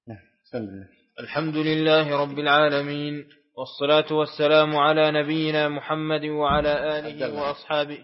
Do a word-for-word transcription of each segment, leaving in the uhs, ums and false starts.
الحمد لله رب العالمين، والصلاة والسلام على نبينا محمد وعلى آله وأصحابه.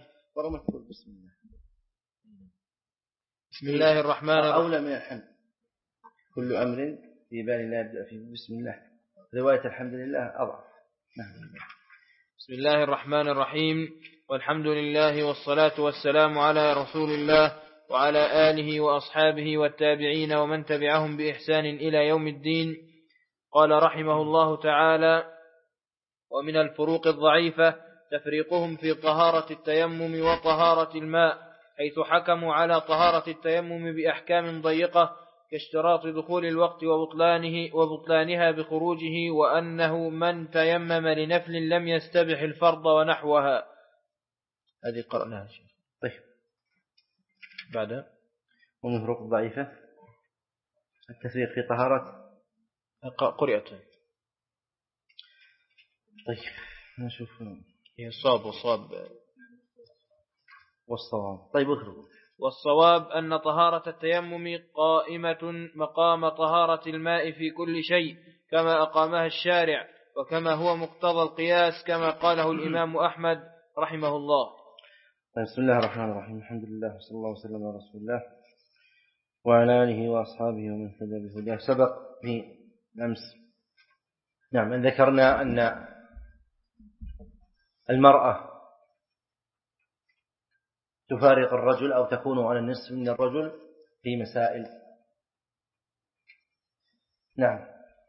بسم الله الرحمن الرحيم. أولى من الحمد، كل أمر في بال الله يبدأ فيه بسم الله. رواية الحمد لله أضعف. بسم الله الرحمن الرحيم، والحمد لله والصلاة والسلام على رسول الله وعلى آله وأصحابه والتابعين ومن تبعهم بإحسان إلى يوم الدين. قال رحمه الله تعالى: ومن الفروق الضعيفة تفريقهم في طهارة التيمم وطهارة الماء، حيث حكموا على طهارة التيمم بأحكام ضيقة كاشتراط دخول الوقت وبطلانه وبطلانها بخروجه، وأنه من تيمم لنفل لم يستبح الفرض ونحوها. هذه قرأناها. طيب، بعد ومن الفروق الضعيفة التفريق في طهارة قرئة. طيب نشوف هي الصواب والصواب والصواب. طيب اخرج. والصواب أن طهارة التيمم قائمة مقام طهارة الماء في كل شيء، كما أقامها الشارع، وكما هو مقتضى القياس، كما قاله الإمام أحمد رحمه الله. بسم الله الرحمن الرحيم. الحمد لله صلى الله وسلم على رسول الله وعلى آله وأصحابه ومن اهتدى بهداه. سبق في أمس نعم أن ذكرنا أن المرأة تفارق الرجل أو تكون على النصف من الرجل في مسائل. نعم،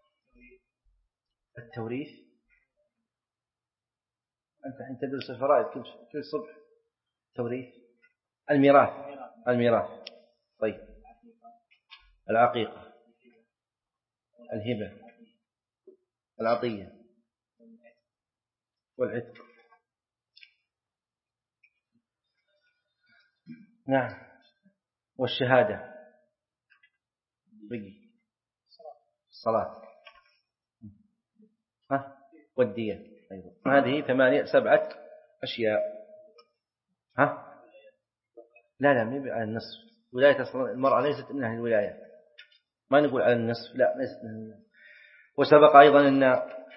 التوريث. أنت حين تدرس الفرائض كل صبح توريث. الميراث الميراث طيب، العقيقة، الهبة، العطية، والعتق. نعم، والشهادة، بقي الصلاة، ها، والدية أيضا. هذه ثمانية سبعة أشياء. ها، لا لا من على النصف. ولاية المرأة ليست من أهل الولاية، ما نقول على النصف، لا ليست من أهل الولاية. وسبق أيضا أن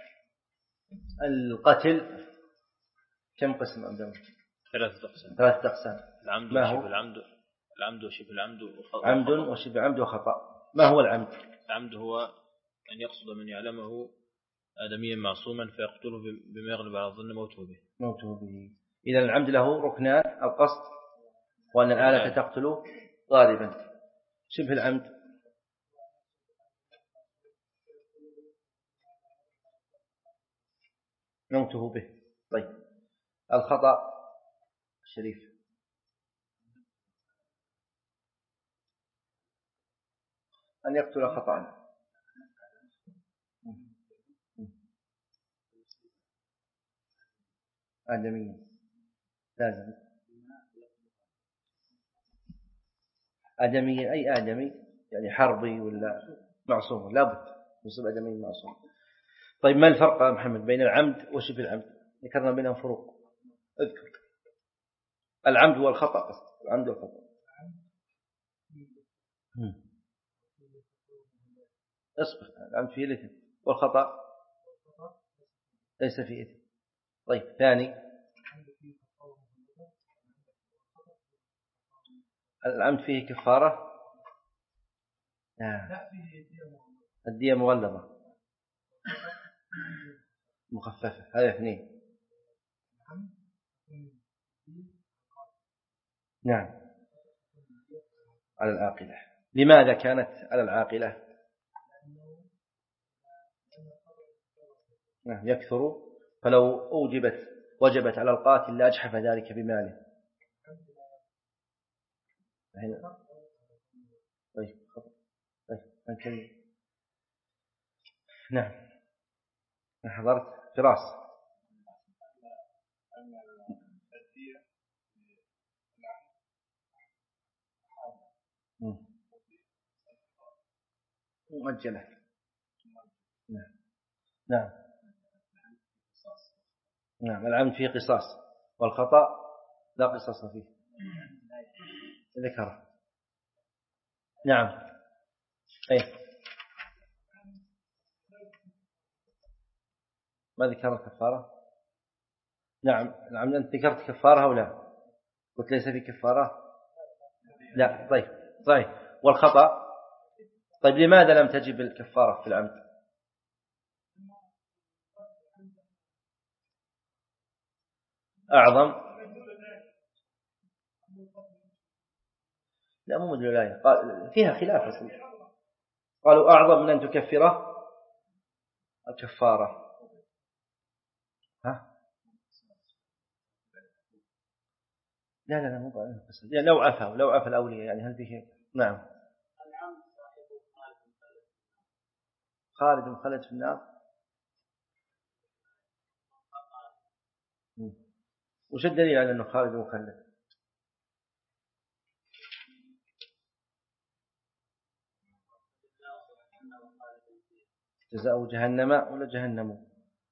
القتل كم قسم عندهم؟ ثلاثة أقسام. ثلاثة أقسام. العمد ما هو؟ وشبه العمد العمد وشبه العمد وخطأ. عمد وشبه عمد وخطأ. ما هو العمد؟ العمد هو أن يقصد من يعلمه آدميا معصوما فيقتله بما يغلب على الظن موته به. موته به. إذا العمد له ركنان: القصد، وأن الآلة تقتل غالبا. شبه العمد موته به. طيب، الخطأ الشريف أن يقتل خطأ. آدميا لازم. آدميا أي آدمي، يعني حربي ولا معصوم، لابد يصيب آدمي معصوم. طيب، ما الفرق يا محمد بين العمد وشبه العمد؟ ذكرنا بينهم فروق، اذكر. العمد هو الخطأ، العمد والخطأ. اصبر، العمد فيه الإثم والخطأ ليس فيه إثم. طيب، ثاني، العمد فيه كفارة. آه. الدية مغلظة مخففة. هذا اثنين. نعم، على العاقلة. لماذا كانت على العاقلة؟ نعم، يكثر، فلو أوجبت وجبت على القاتل لأجحف ذلك بماله. هنا. طيب طيب نكمل. نعم، حضرت فراس. مؤجلة. نعم نعم نعم، العمد فيه قصاص، والخطأ لا قصاص فيه. ذكره. نعم. أي ما ذكر الكفارة؟ نعم نعم أنت ذكرت كفارة أو لا؟ قلت ليس في كفارة؟ لا. طيب طيب والخطأ؟ طيب لماذا لم تجب الكفارة في العمد؟ أعظم لا مو مدل الآية قال فيها خلاف أصلا. قالوا أعظم من أن تكفره الكفارة. ها؟ لا لا لا مو يعني لو عفا لو عفا الأولياء يعني هل فيه؟ نعم خالد مخلد في النار. وش الدليل على أنه خالد مخلد؟ جزاء جهنم ولا جهنم؟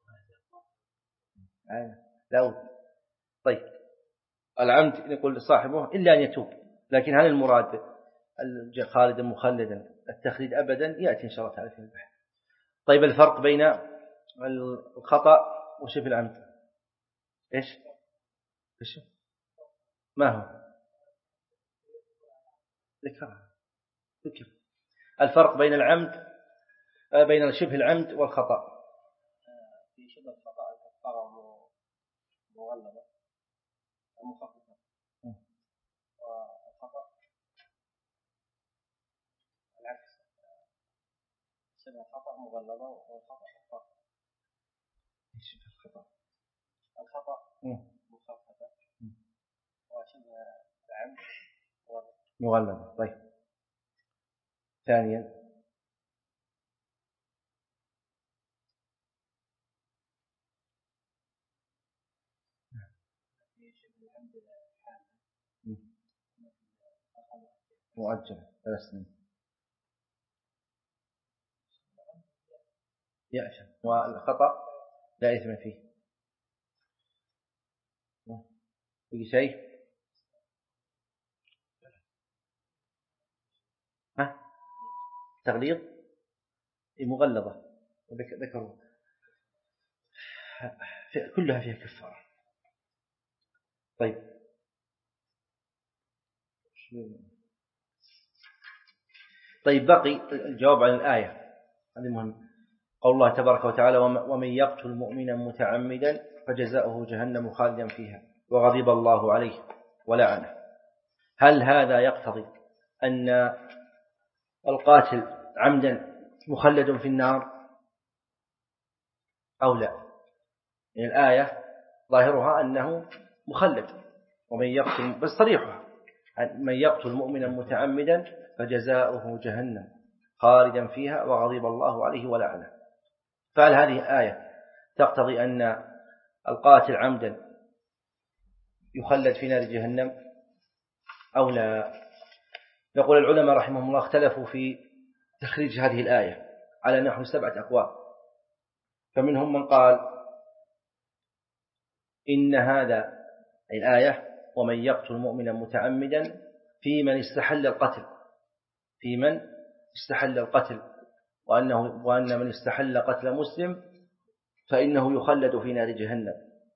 لا. طيب العمد يقول صاحبه إلا أن يتوب، لكن هل المراد خالدا مخلدا التخليد أبدا؟ يأتي إن شاء الله تعالى في البحث. طيب الفرق بين الخطأ وشبه العمد إيش؟ إيش؟ ما هو؟ ذكرها ذكر الفرق بين العمد بين شبه العمد والخطأ. في شبه الخطأ الكفارة مغلظة ومخففة، والخطأ العكس، شبه الخطأ مغلظة والخطأ مخففة. شبه الخطأ الخطأ مخففة وشبه العمد مغلظة. طيب ثانيا مؤجل ثلاث سنين يأشم، والخطأ لا إثم فيه. في شيء؟ ها؟ تغليظ مغلظة ذكروا كلها فيها كفارة. طيب طيب بقي الجواب عن الآية هذه مهم. قول الله تبارك وتعالى ومن يقتل مؤمنا متعمدا فجزاؤه جهنم خالدا فيها وغضب الله عليه ولعنه. هل هذا يقتضي أن القاتل عمدا مخلد في النار أو لا؟ يعني الآية ظاهرها أنه مخلد ومن يقتل بس صريحها من يقتل مؤمنا متعمدا فجزاؤه جهنم خالدا فيها وغضب الله عليه ولعنه. فهل هذه الآية تقتضي أن القاتل عمدا يخلد في نار جهنم أو لا؟ يقول العلماء رحمهم الله اختلفوا في تخريج هذه الآية على نحو سبعة أقوال. فمنهم من قال إن هذا الآية ومن يقتل مؤمنا متعمدا في من استحل القتل في من استحل القتل وأنه وأن من استحل قتل مسلم فإنه يخلد في نار جهنم.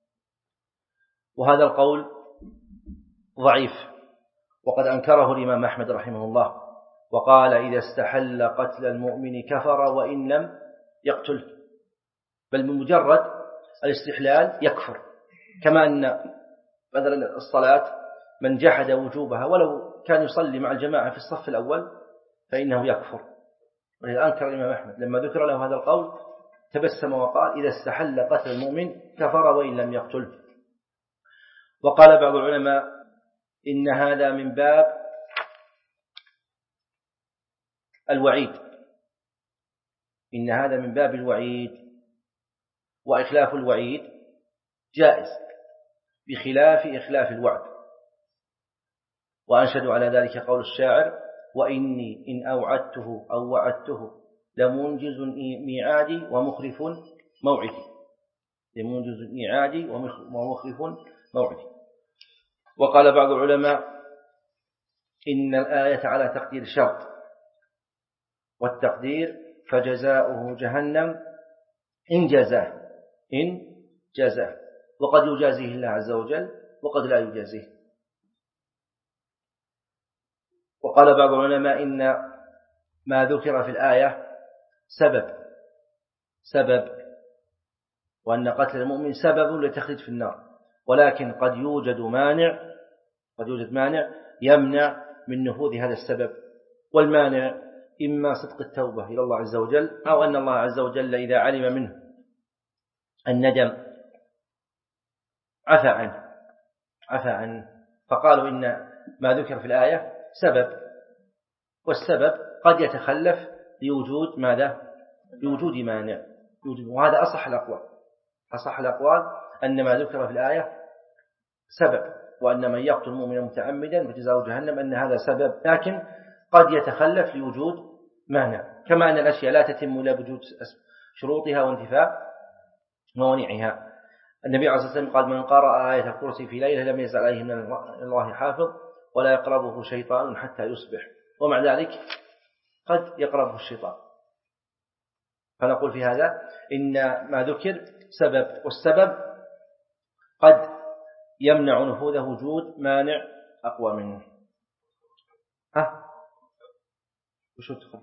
وهذا القول ضعيف وقد أنكره الإمام أحمد رحمه الله وقال إذا استحل قتل المؤمن كفر وإن لم يقتله، بل بمجرد الاستحلال يكفر. كما أن مثلا الصلاة من جحد وجوبها ولو كان يصلي مع الجماعة في الصف الأول فإنه يكفر. ولذا أنكر الإمام أحمد لما ذكر له هذا القول تبسم وقال إذا استحل قتل المؤمن كفر وإن لم يقتله. وقال بعض العلماء إن هذا من باب الوعيد إن هذا من باب الوعيد وإخلاف الوعيد جائز بخلاف إخلاف الوعد. وأنشد على ذلك قول الشاعر وإني إن أوعدته أو وعدته لمنجز ميعادي ومخلف موعدي لمنجز ميعادي ومخلف موعدي. وقال بعض العلماء إن الآية على تقدير شرط، والتقدير فجزاؤه جهنم إن جزاه إن جازاه، وقد يجازيه الله عز وجل وقد لا يجازيه. وقال بعض العلماء إن ما ذكر في الآية سبب سبب وأن قتل المؤمن سبب لتخليد في النار، ولكن قد يوجد مانع قد يوجد مانع يمنع من نفوذ هذا السبب، والمانع إما صدق التوبة إلى الله عز وجل، أو أن الله عز وجل إذا علم منه الندم عفى عنه عفى عنه فقالوا إن ما ذكر في الآية سبب، والسبب قد يتخلف لوجود ماذا؟ لوجود مانع، وهذا أصح الأقوال أصح الأقوال أن ما ذكر في الآية سبب، وأن من يقتل مؤمنا متعمدا فجزاؤه جهنم، أن هذا سبب، لكن قد يتخلف لوجود مانع، كما أن الأشياء لا تتم إلا بوجود شروطها وانتفاء موانعها. النبي عليه الصلاة والسلام قال: من قرأ آية الكرسي في ليلة لم يزل عليه من الله حافظ ولا يقربه شيطان حتى يصبح. ومع ذلك قد يقربه الشيطان. فنقول في هذا إن ما ذكر سبب، والسبب قد يمنع نفوذه وجود مانع أقوى منه. ها وشو تخرج؟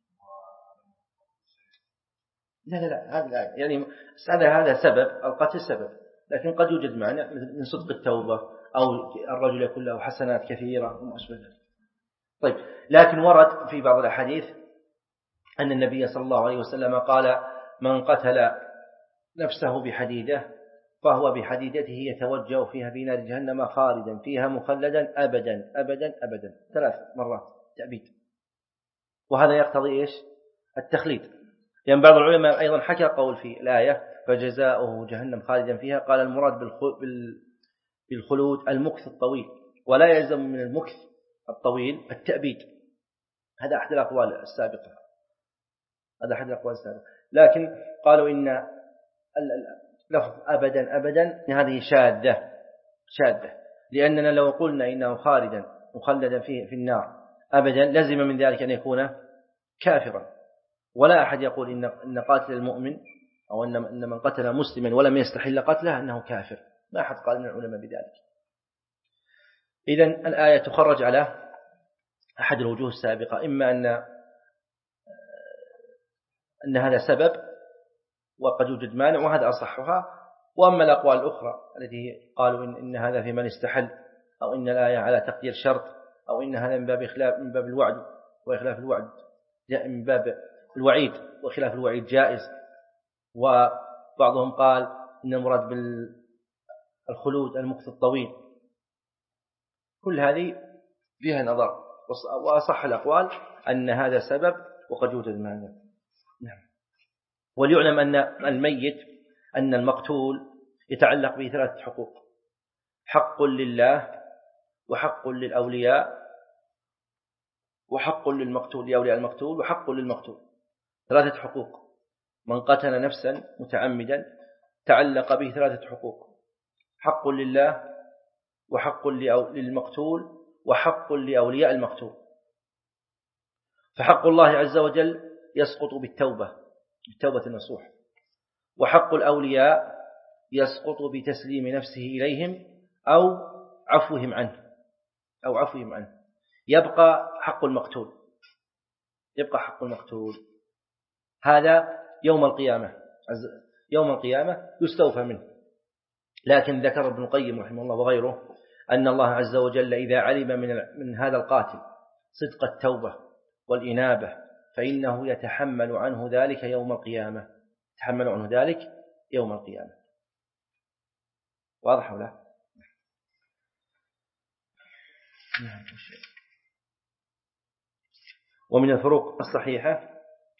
لا لا لا هذا يعني هذا سبب القتل سبب، لكن قد يوجد مانع من صدق التوبة أو الرجل يكون له حسنات كثيرة وما أشبه ذلك. طيب، لكن ورد في بعض الأحاديث أن النبي صلى الله عليه وسلم قال: من قتل نفسه بحديدة فهو بحديدته يتوجه فيها في نار جهنم خالدا فيها مخلدا أبدا أبدا أبدا، ثلاث مرات تأبيد. وهذا يقتضي إيش؟ التخليد. يعني بعض العلماء أيضا حكى قول في الآية: فجزاؤه جهنم خالدا فيها، قال المراد بالخلود المكث الطويل، ولا يلزم من المكث الطويل التأبيد. هذا أحد الأقوال السابقة هذا أحد الأقوال السابقة لكن قالوا إن لفظ أبدا أبدا هذه شاذة شاذة لأننا لو قلنا إنه خالدا مخلدا فيه في النار أبدا لزم من ذلك أن يكون كافرا، ولا أحد يقول إن إن قاتل المؤمن أو إن من قتل مسلما ولم يستحل قتله أنه كافر، ما أحد قال من العلماء بذلك. إذن الآية تخرج على أحد الوجوه السابقة، إما أن أن هذا سبب وقد يوجد مانع وهذا أصحها، وأما الأقوال الأخرى التي قالوا إن, إن هذا في من استحل، أو إن الآية على تقدير شرط، أو إن هذا من باب إخلاف من باب الوعد وإخلاف الوعد جاء من باب الوعيد وخلاف الوعيد جائز. وبعضهم قال إن المراد بالخلود المكث الطويل. كل هذه فيها نظر، وأصح الأقوال أن هذا سبب وقد يوجد مانع. نعم. وليعلم أن الميت أن المقتول يتعلق به ثلاثة حقوق: حق لله، وحق للأولياء، وحق للمقتول لأولياء المقتول، وحق للمقتول. ثلاثة حقوق. من قتل نفسا متعمدا تعلق به ثلاثة حقوق: حق لله، وحق للمقتول، وحق لأولياء المقتول. فحق الله عز وجل يسقط بالتوبة بالتوبة النصوح، وحق الأولياء يسقط بتسليم نفسه إليهم أو عفوهم عنه أو عفوهم عنه يبقى حق المقتول يبقى حق المقتول هذا يوم القيامة يوم القيامة يستوفى منه. لكن ذكر ابن القيم رحمه الله وغيره أن الله عز وجل إذا علم من من هذا القاتل صدق التوبة والإنابة فإنه يتحمل عنه ذلك يوم القيامة يتحمل عنه ذلك يوم القيامة. واضح ولا؟ ومن الفروق الصحيحة.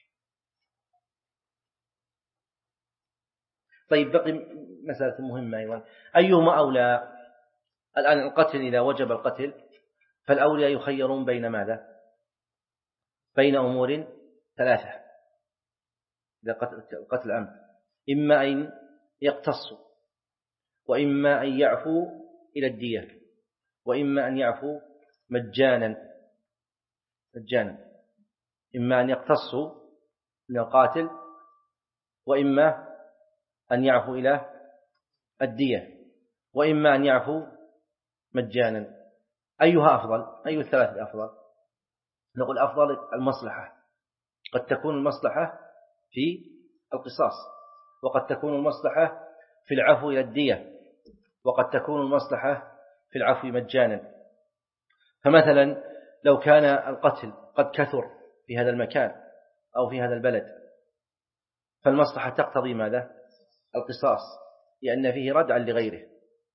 طيب، بقي مسألة مهمة أيضا: أيهما أولى؟ الآن القتل إذا وجب القتل فالأولياء يخيرون بين ماذا؟ بين أمور ثلاثة إذا قتل عمد: إما أن يقتصوا، وإما أن يعفوا إلى الدية، وإما أن يعفوا مجانا مجانا إما أن يقتصوا من القاتل، وإما أن يعفو إلى الدية، وإما أن يعفو مجانا. أيها أفضل؟ أي الثلاث الأفضل؟ نقول أفضل المصلحة. قد تكون المصلحة في القصاص، وقد تكون المصلحة في العفو إلى الدية، وقد تكون المصلحة في العفو مجانا. فمثلا لو كان القتل قد كثر في هذا المكان أو في هذا البلد، فالمصلحة تقتضي ماذا؟ القصاص، لأن فيه ردعا لغيره.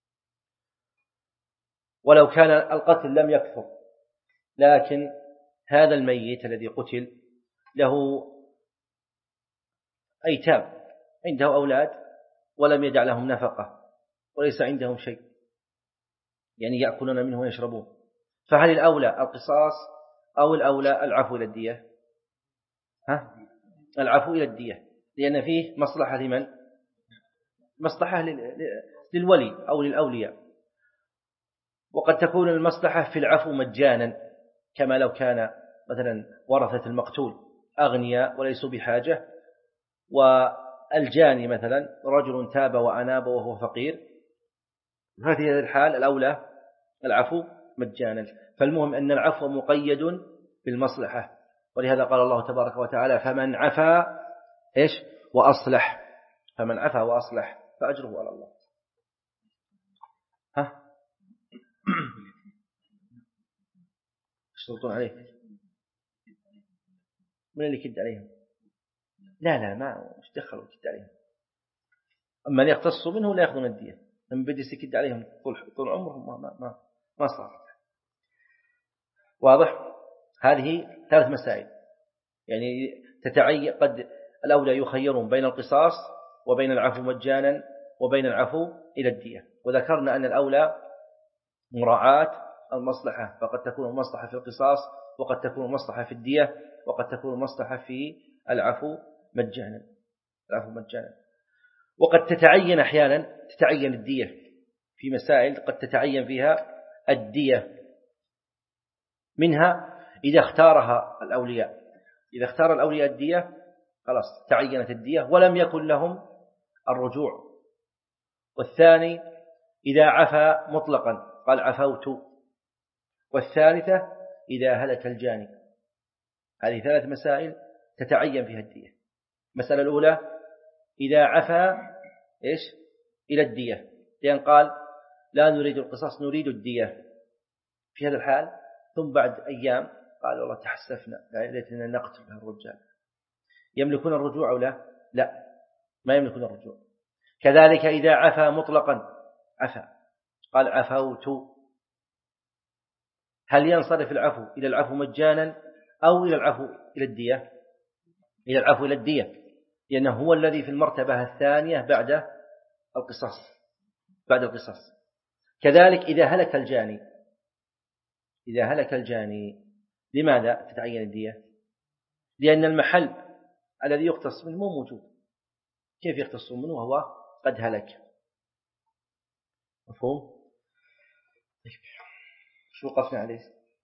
ولو كان القتل لم يكثر، لكن هذا الميت الذي قتل له أيتام، عنده أولاد ولم يدع لهم نفقة وليس عندهم شيء، يعني يأكلون منه ويشربون، فهل الأولى القصاص أو الأولى العفو إلى الدية؟ ها؟ العفو إلى الدية، لأن فيه مصلحة لمن؟ مصلحة للولي أو للأولياء. وقد تكون المصلحة في العفو مجانا، كما لو كان مثلا ورثة المقتول أغنياء وليسوا بحاجة، والجاني مثلا رجل تاب وأناب وهو فقير، في هذه الحال الأولى العفو مجانا. فالمهم أن العفو مقيد بالمصلحة، ولهذا قال الله تبارك وتعالى فمن عفا إيش وأصلح، فمن عفا وأصلح فأجره على الله. ها يشترطون عليه من اللي كد عليهم؟ لا لا ما مش دخلوا كد عليهم، أما اللي يختصوا منه لا يأخذون الدية، لما بدي يكد عليهم طول طول عمرهم ما ما ما صار. واضح؟ هذه ثلاث مسائل، يعني تتعين. قد الأولى يخيرون بين القصاص وبين العفو مجانا وبين العفو إلى الدية، وذكرنا أن الأولى مراعاة المصلحة، فقد تكون المصلحة في القصاص، وقد تكون المصلحة في الدية، وقد تكون المصلحة في العفو مجانا العفو مجانا وقد تتعين أحيانا تتعين الدية في مسائل قد تتعين فيها الدية، منها إذا اختارها الأولياء، إذا اختار الأولياء الدية خلاص تعينت الدية ولم يكن لهم الرجوع. والثاني إذا عفا مطلقا قال عفوت. والثالثة إذا هلك الجاني. هذه ثلاث مسائل تتعين فيها الدية. المسألة الأولى إذا عفا إيش إلى الدية، لأن قال لا نريد القصاص نريد الدية في هذا الحال، ثم بعد أيام قال والله تحسفنا ليتنا نقتل الرجال، يملكون الرجوع أو لا؟ لا ما يملكون الرجوع. كذلك إذا عفا مطلقا عفا قال عفوت، هل ينصرف العفو إلى العفو مجانا أو إلى العفو إلى الدية؟ إلى العفو إلى الدية، لأنه هو الذي في المرتبة الثانية بعد القصاص بعد القصاص. كذلك إذا هلك الجاني، إذا هلك الجاني لماذا تتعين الدية؟ لأن المحل الذي يقتص منه مو موجود، كيف يقتص منه وهو قد هلك؟ مفهوم؟ شو قصنا عليه؟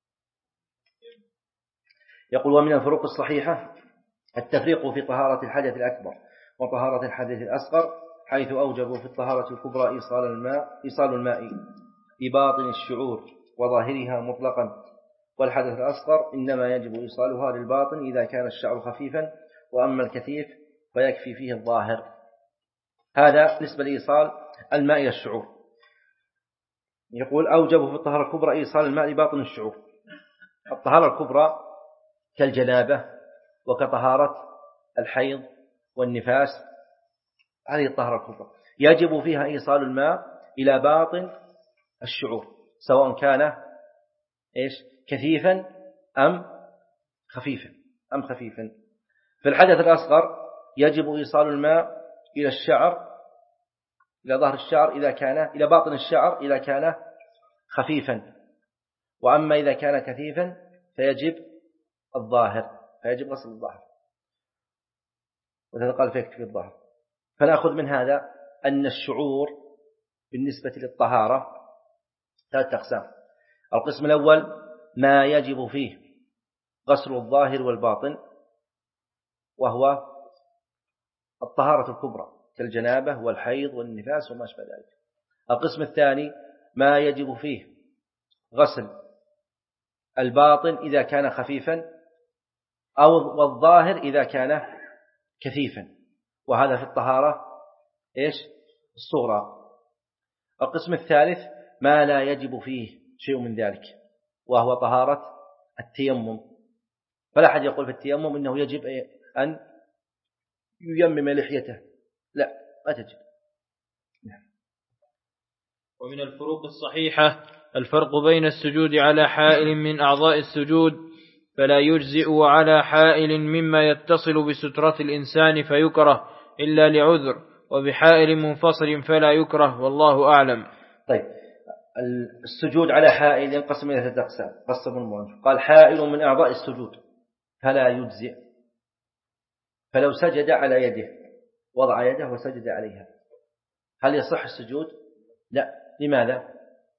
يقول ومن الفروق الصحيحة التفريق في طهارة الحدث الأكبر وطهارة الحدث الأصغر، حيث أوجبوا في الطهارة الكبرى إيصال الماء إيصال الماء لباطن الشعور وظاهرها مطلقا، والحدث الأصغر إنما يجب إيصالها للباطن إذا كان الشعر خفيفا، وأما الكثيف فيكفي فيه الظاهر. هذا بالنسبة لإيصال الماء إلى الشعور. يقول أوجبوا في الطهارة الكبرى إيصال الماء لباطن الشعور. الطهارة الكبرى كالجنابة وكطهارة الحيض والنفاس، هذه الطهارة الكبرى يجب فيها إيصال الماء إلى باطن الشعور، سواء كان إيش كثيفا أم خفيفا أم خفيفا. في الحدث الأصغر يجب إيصال الماء إلى الشعر، إلى ظهر الشعر إذا كان إلى باطن الشعر إذا كان خفيفا، وأما إذا كان كثيفا فيجب الظاهر فيجب غسل الظاهر، وهذا قال فيكفي الظاهر. فنأخذ من هذا أن الشعور بالنسبة للطهارة ثلاثة أقسام. القسم الأول ما يجب فيه غسل الظاهر والباطن، وهو الطهارة الكبرى كالجنابة والحيض والنفاس وما أشبه ذلك. القسم الثاني ما يجب فيه غسل الباطن إذا كان خفيفا أو والظاهر إذا كان كثيفا، وهذا في الطهارة إيش الصغرى. القسم الثالث ما لا يجب فيه شيء من ذلك، وهو طهارة التيمم. فلا أحد يقول في التيمم إنه يجب أن ييمم لحيته، لا ما تجب. ومن الفروق الصحيحة الفرق بين السجود على حائل من أعضاء السجود فلا يجزئ، وعلى حائل مما يتصل بسترة الإنسان فيكره إلا لعذر، وبحائل منفصل فلا يكره، والله أعلم. طيب السجود على حائل ينقسم إلى ثلاثة أقسام. قسم المؤلف قال حائل من أعضاء السجود فلا يجزئ، فلو سجد على يده وضع يده وسجد عليها هل يصح السجود؟ لا. لماذا؟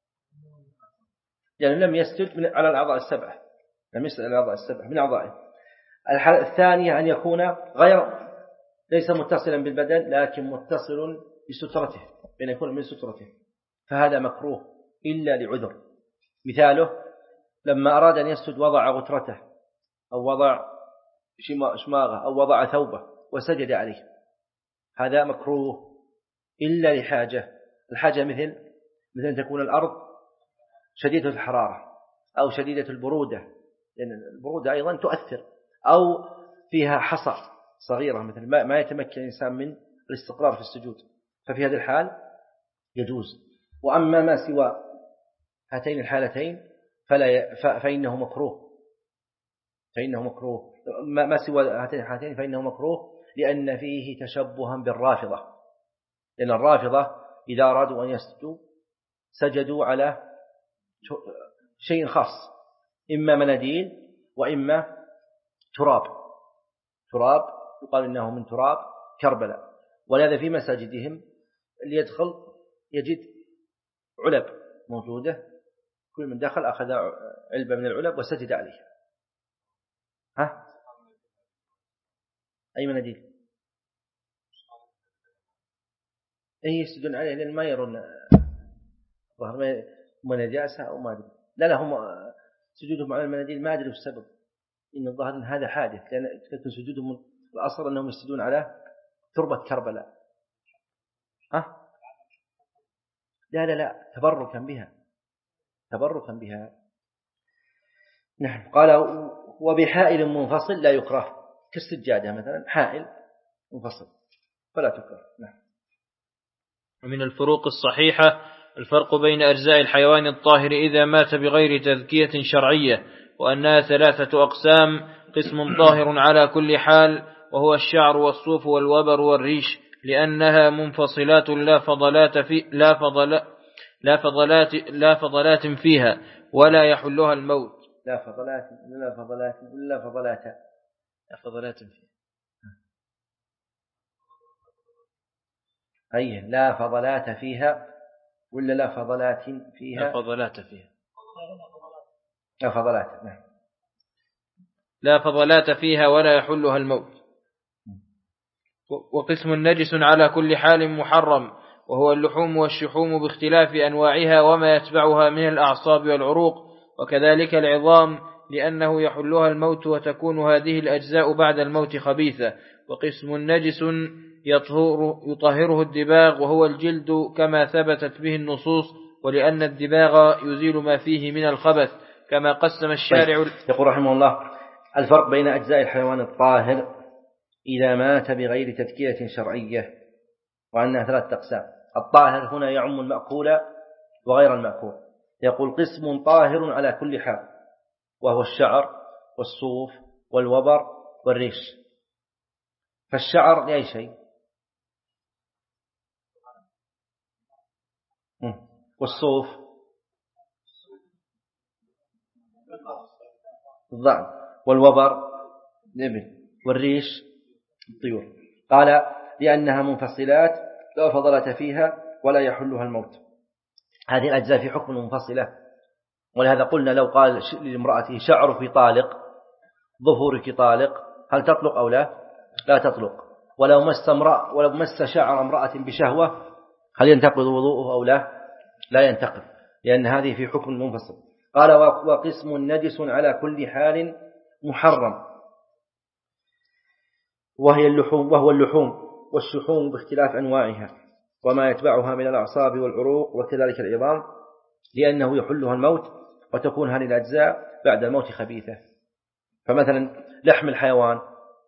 يعني لم يسجد من على الأعضاء السبعة، لم يسجد على الأعضاء السبعة من أعضائه. الحالة الثانية أن يكون غير ليس متصلا بالبدن لكن متصل بسترته، بأن يكون من سترته، فهذا مكروه إلا لعذر. مثاله لما أراد أن يسجد وضع غترته أو وضع شماغه أو وضع ثوبه وسجد عليه، هذا مكروه إلا لحاجة. الحاجة مثل مثل أن تكون الأرض شديدة الحرارة أو شديدة البرودة، لأن البرودة أيضا تؤثر، أو فيها حصى صغيرة مثل ما, ما يتمكن الإنسان من الاستقرار في السجود، ففي هذه الحال يجوز. وأما ما سوى هاتين الحالتين فلا فإنه مكروه فإنه مكروه ما سوى هاتين الحالتين فإنه مكروه لأن فيه تشبها بالرافضة، لأن الرافضة إذا أرادوا أن يسجدوا سجدوا على شيء خاص، إما مناديل وإما تراب تراب يقال إنه من تراب كربلاء. ولهذا في مساجدهم اللي يدخل يجد علب موجودة، كل من دخل أخذ علبة من العلب وسجد عليها. ها؟ أي مناديل؟ أي يسجدون عليه لأن ما يرون مناجاسة أو ما أدري. لا لا هم سجودهم على المناديل ما أدري السبب، إن الظاهر أن هذا حادث، لأن كان سجودهم الأصل أنهم يسجدون على تربة كربلاء. ها؟ لا لا لا تبركا بها تبركا بها. نعم. قال وبحائل منفصل لا يكره، كالسجادة مثلا حائل منفصل فلا تكره. نعم. ومن الفروق الصحيحة الفرق بين أجزاء الحيوان الطاهر إذا مات بغير تذكية شرعية، وأنها ثلاثة أقسام: قسم طاهر على كل حال وهو الشعر والصوف والوبر والريش، لأنها منفصلات لا فضلات في لا فضل لا فضلات لا فضلات فيها ولا يحلها الموت. لا فضلات لا فضلات ولا فضلات لا فضلات فيها أي لا فضلات فيها ولا لا فضلات فيها؟ لا فضلات فيها لا فضلات. نعم. لا فضلات فيها ولا يحلها الموت. وقسم نجس على كل حال محرم، وهو اللحوم والشحوم باختلاف أنواعها وما يتبعها من الأعصاب والعروق، وكذلك العظام، لأنه يحلها الموت وتكون هذه الأجزاء بعد الموت خبيثة. وقسم نجس يطهر يطهره الدباغ وهو الجلد كما ثبتت به النصوص، ولأن الدباغ يزيل ما فيه من الخبث كما قسم الشارع. يقول رحمه الله الفرق بين أجزاء الحيوان الطاهر إذا مات بغير تذكية شرعية، وأنها ثلاثة أقسام. الطاهر هنا يعم المأكول وغير المأكول. يقول قسم طاهر على كل حال وهو الشعر والصوف والوبر والريش. فالشعر لأي شيء، والصوف الضأن، والوبر الإبل، والريش الطيور. قال لأنها منفصلات لا فضلة فيها ولا يحلها الموت. هذه الأجزاء في حكم منفصلة، ولهذا قلنا لو قال لامرأته شعرك طالق ظفورك طالق هل تطلق أو لا؟ لا تطلق. ولو مس امرأة ولو مس شعر امرأة بشهوة هل ينتقض وضوءه أو لا؟ لا ينتقض، لأن هذه في حكم منفصل. قال وقسم نجس على كل حال محرم، وهي اللحوم وهو اللحوم والشحوم باختلاف أنواعها وما يتبعها من الأعصاب والعروق وكذلك العظام، لأنه يحلها الموت وتكون هذه الأجزاء بعد الموت خبيثة. فمثلا لحم الحيوان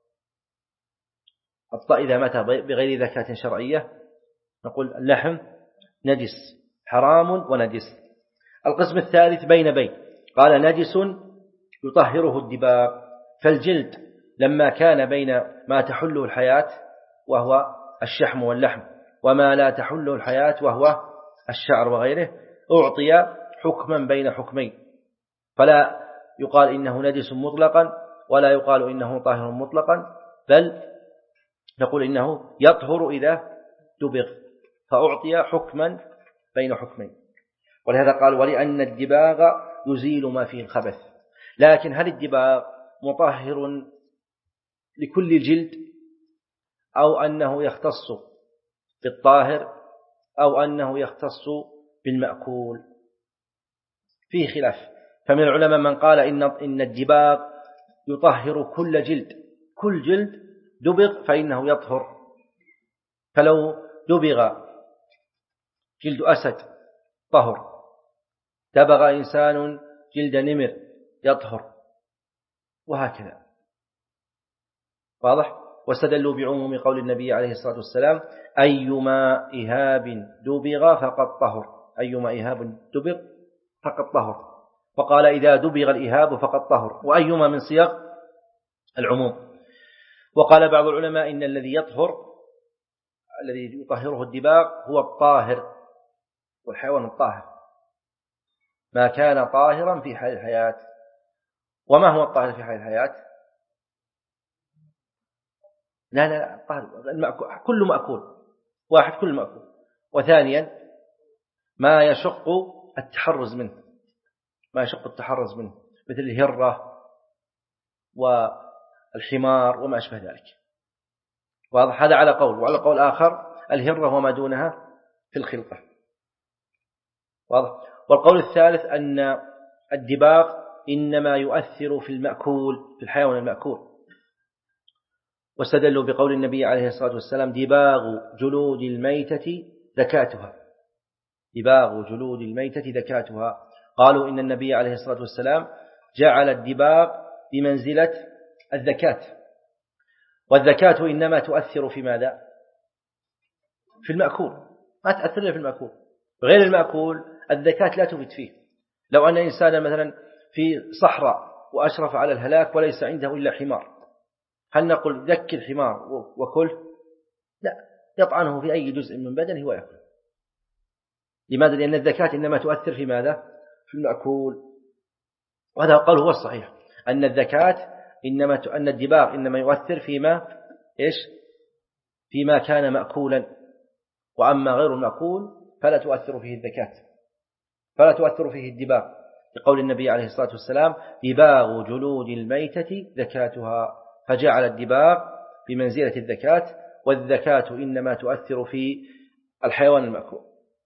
إذا مات بغير زكاة شرعية نقول اللحم نجس حرام ونجس. القسم الثالث بين بين، قال نجس يطهره الدباغ، فالجلد لما كان بين ما تحله الحياة وهو الشحم واللحم وما لا تحله الحياة وهو الشعر وغيره أعطي حكما بين حكمين، فلا يقال إنه نجس مطلقا ولا يقال إنه طاهر مطلقا، بل نقول إنه يطهر إذا دبغ، فأعطي حكما بين حكمين. ولهذا قال ولأن الدباغ يزيل ما فيه الخبث. لكن هل الدباغ مطهر لكل الجلد أو أنه يختص بالطاهر أو أنه يختص بالمأكول؟ فيه خلاف. فمن العلماء من قال إن إن الدباغ يطهر كل جلد، كل جلد دبغ فإنه يطهر، فلو دبغ جلد أسد طهر، دبغ إنسان جلد نمر يطهر، وهكذا. واضح؟ واستدلوا بعموم قول النبي عليه الصلاة والسلام أيما إهاب دبغ فقد طهر، أيما إهاب دبغ فقد طهر، وقال إذا دبغ الإهاب فقد طهر، وأيما من صيغ العموم. وقال بعض العلماء إن الذي يطهر الذي يطهره الدباغ هو الطاهر، والحيوان الطاهر ما كان طاهرا في حال الحياة. وما هو الطاهر في حال الحياة؟ لا لا لا الطاهر كل مأكول، واحد كل مأكول، وثانيا ما يشق التحرز منه، ما يشق التحرز منه مثل الهرة والحمار وما أشبه ذلك. واضح؟ هذا على قول. وعلى قول آخر الهرة وما دونها في الخلقة. واضح؟ والقول الثالث أن الدباغ إنما يؤثر في المأكول، في الحيوان المأكول، واستدلوا بقول النبي عليه الصلاة والسلام دباغ جلود الميتة ذكاتها، دباغ جلود الميتة ذكاتها. قالوا إن النبي عليه الصلاة والسلام جعل الدباغ بمنزلة الذكاة، والذكاة إنما تؤثر في ماذا؟ في المأكول، ما تأثر في المأكول. غير المأكول الذكاة لا تفيد فيه. لو أن إنسانا مثلا في صحراء وأشرف على الهلاك وليس عنده إلا حمار، هل نقول ذك الحمار وكل؟ لا، يطعنه في أي جزء من بدنه ويأكل. لماذا؟ لأن الذكاة إنما تؤثر في ماذا؟ في المأكول. وهذا قال هو الصحيح، أن الذكاة إنما أن الدباغ إنما يؤثر فيما إيش؟ فيما كان مأكولا، وأما غير المأكول فلا تؤثر فيه الذكاة، فلا تؤثر فيه الدباغ، لقول النبي عليه الصلاة والسلام دباغ جلود الميتة ذكاتها، فجعل الدباغ بمنزلة الذكاة، والذكاة إنما تؤثر في الحيوان المأكول.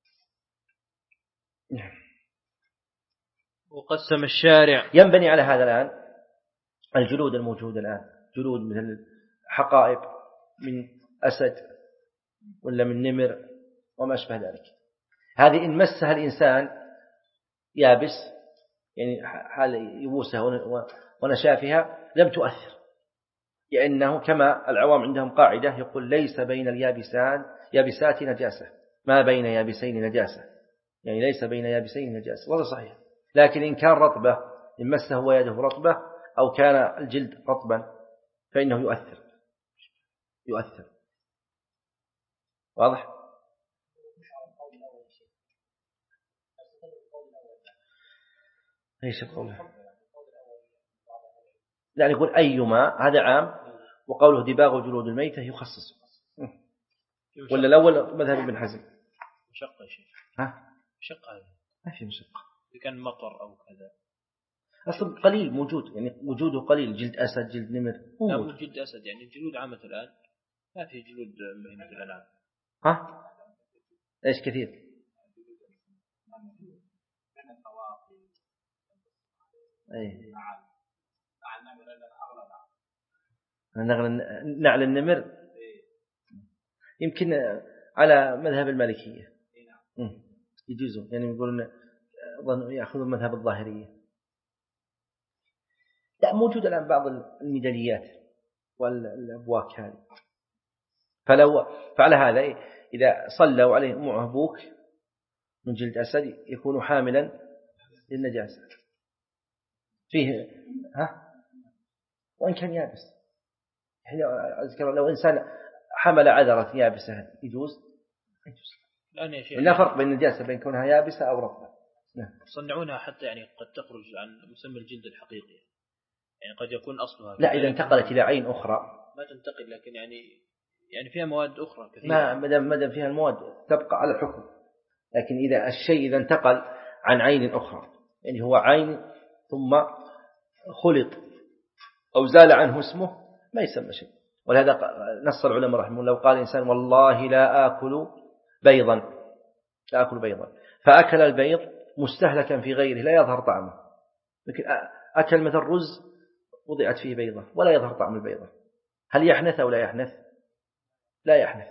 وقسم الشارع. ينبني على هذا الآن الجلود الموجودة الآن، جلود مثل حقائب من أسد ولا من نمر وما أشبه ذلك، هذه إن مسها الإنسان يابس يعني حال يبوسها ونشافها لم تؤثر، لأنه كما العوام عندهم قاعدة يقول ليس بين اليابسان يابسات نجاسة، ما بين يابسين نجاسة، يعني ليس بين يابسين نجاسة، وهذا صحيح. لكن إن كان رطبة، إن مسه ويده رطبة أو كان الجلد رطبا فإنه يؤثر يؤثر واضح؟ ليس قوله، لا يقول أيما، هذا عام، وقوله دباغ جلود الميتة يخصص. ولا الأول مذهب ابن حزم مشقة يا شيخ. ها؟ مشقة هذا ما في مشقة، إذا كان مطر أو كذا أصلا قليل موجود، يعني وجوده قليل، جلد أسد جلد نمر لا مو جلد أسد، يعني الجلود عامة الآن ما في جلود بهيمة الأنعام. ها إيش كثير؟ أي نعل النمر يمكن على مذهب المالكية يجوزوا، يعني يقولون يأخذون مذهب الظاهرية. لا موجود الآن بعض الميداليات والأبواك هذه. فلو فعلى هذا إذا صلوا عليه معبوك من جلد أسد يكون حاملا للنجاسة فيه. ها وإن كان يابس، أذكر لو إنسان حمل عذرة يابسة يجوز؟ لا فرق بين النجاسة بين كونها يابسة أو رطبة. يصنعونها حتى يعني قد تخرج عن مسمى الجلد الحقيقي، يعني قد يكون أصلها لا إذا انتقلت إلى عين أخرى ما تنتقل، لكن يعني يعني فيها مواد أخرى كثيرة. ما مدام مدام فيها المواد تبقى على الحكم، لكن إذا الشيء إذا انتقل عن عين أخرى، يعني هو عين ثم خلط أو زال عنه اسمه ما يسمى شيء. ولهذا نص العلماء رحمه الله لو قال إنسان والله لا آكل بيضا لا آكل بيضا فأكل البيض مستهلكا في غيره لا يظهر طعمه، لكن أكل مثل رز وضعت فيه بيضة ولا يظهر طعم البيضة، هل يحنث أو لا يحنث؟ لا يحنث.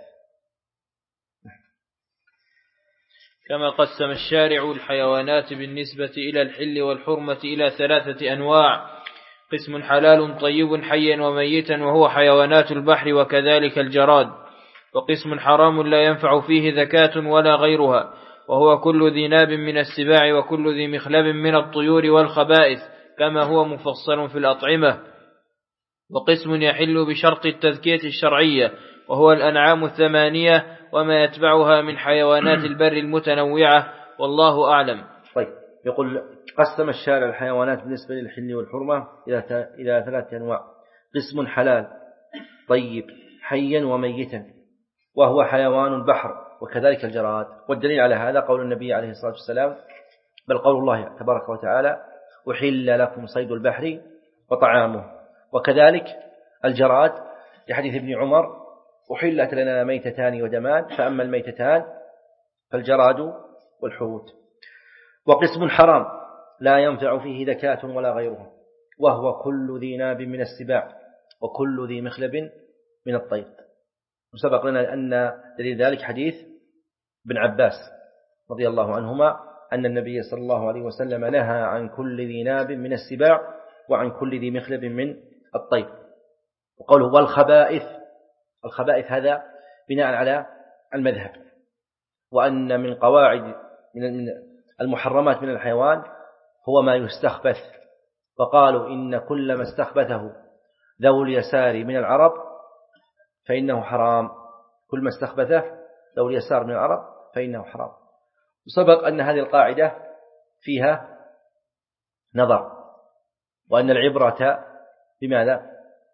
كما قسم الشارع الحيوانات بالنسبة إلى الحل والحرمة إلى ثلاثة أنواع: قسم حلال طيب حيا وميتا وهو حيوانات البحر وكذلك الجراد، وقسم حرام لا ينفع فيه زكاة ولا غيرها وهو كل ذي ناب من السباع وكل ذي مخلب من الطيور والخبائث كما هو مفصل في الأطعمة. وقسم يحل بشرط التذكية الشرعية وهو الأنعام الثمانية وما يتبعها من حيوانات البر المتنوعة، والله أعلم. طيب يقول قسم الشارع الحيوانات بالنسبة للحل والحرمة إلى ثلاثة أنواع: قسم حلال طيب حيا وميتا وهو حيوان البحر وكذلك الجراد. والدليل على هذا قول النبي عليه الصلاة والسلام، بل قول الله تبارك وتعالى: أحل لكم صيد البحر وطعامه، وكذلك الجراد لحديث ابن عمر: أحلت لنا ميتتان ودمان، فأما الميتتان فالجراد والحوت. وقسم حرام لا ينفع فيه زكاة ولا غيرها وهو كل ذي ناب من السباع وكل ذي مخلب من الطير. وسبق لنا أن دليل ذلك حديث ابن عباس رضي الله عنهما أن النبي صلى الله عليه وسلم نهى عن كل ذي ناب من السباع وعن كل ذي مخلب من الطير. وقوله والخبائث، الخبائث هذا بناء على المذهب، وأن من قواعد من المحرمات من الحيوان هو ما يستخبث، فقالوا إن كل ما استخبثه ذو اليسار من العرب فإنه حرام، كل ما استخبثه ذو اليسار من العرب فإنه حرام. وسبق أن هذه القاعدة فيها نظر، وأن العبرة بماذا؟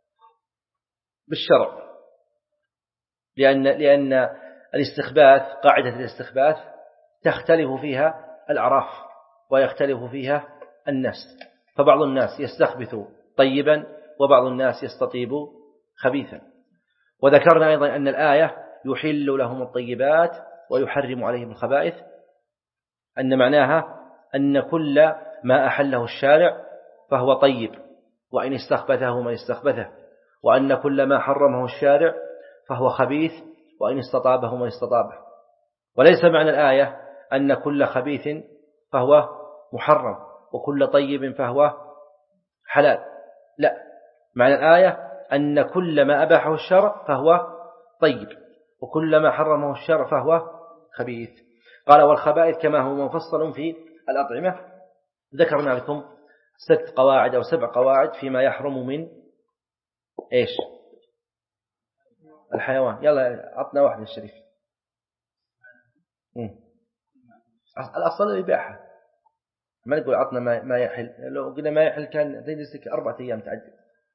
بالشرع، لأن لأن الاستخباث، قاعدة الاستخباث تختلف فيها الأعراف ويختلف فيها الناس، فبعض الناس يستخبث طيبا وبعض الناس يستطيب خبيثا. وذكرنا أيضا أن الآية يحل لهم الطيبات ويحرم عليهم الخبائث، أن معناها أن كل ما أحله الشارع فهو طيب وإن استخبثه من استخبثه، وأن كل ما حرمه الشارع فهو خبيث وإن استطابه من استطابه. وليس معنى الآية أن كل خبيث فهو محرم وكل طيب فهو حلال، لا، معنى الآية أن كل ما أباحه الشرع فهو طيب وكل ما حرمه الشرع فهو خبيث. قال والخبائث كما هو مفصل في الأطعمة. ذكرنا لكم ست قواعد أو سبع قواعد فيما يحرم من إيش؟ الحيوان. يلا عطنا واحد الشريف. الأصل الإباحة، ما نقول عطنا ما ما يحل، لو قلنا ما يحل كان تجلسك أربعة أيام تعدد.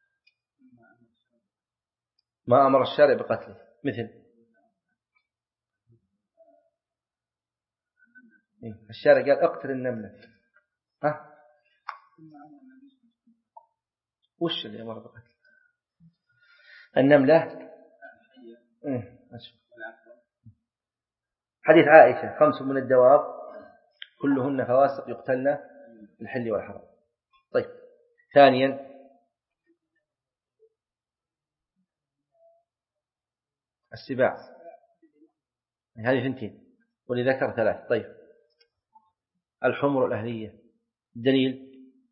ما أمر الشارع بقتله، مثل الشارع قال اقتل النملة. ها وش اللي أمر بقتله؟ النملة حديث عائشة خمس من الدواب كلهن فواسق يقتلن بالحل والحرام. طيب ثانيا السباع، هذه ثنتين ولذكر ثلاث. طيب الحمر الأهلية الدليل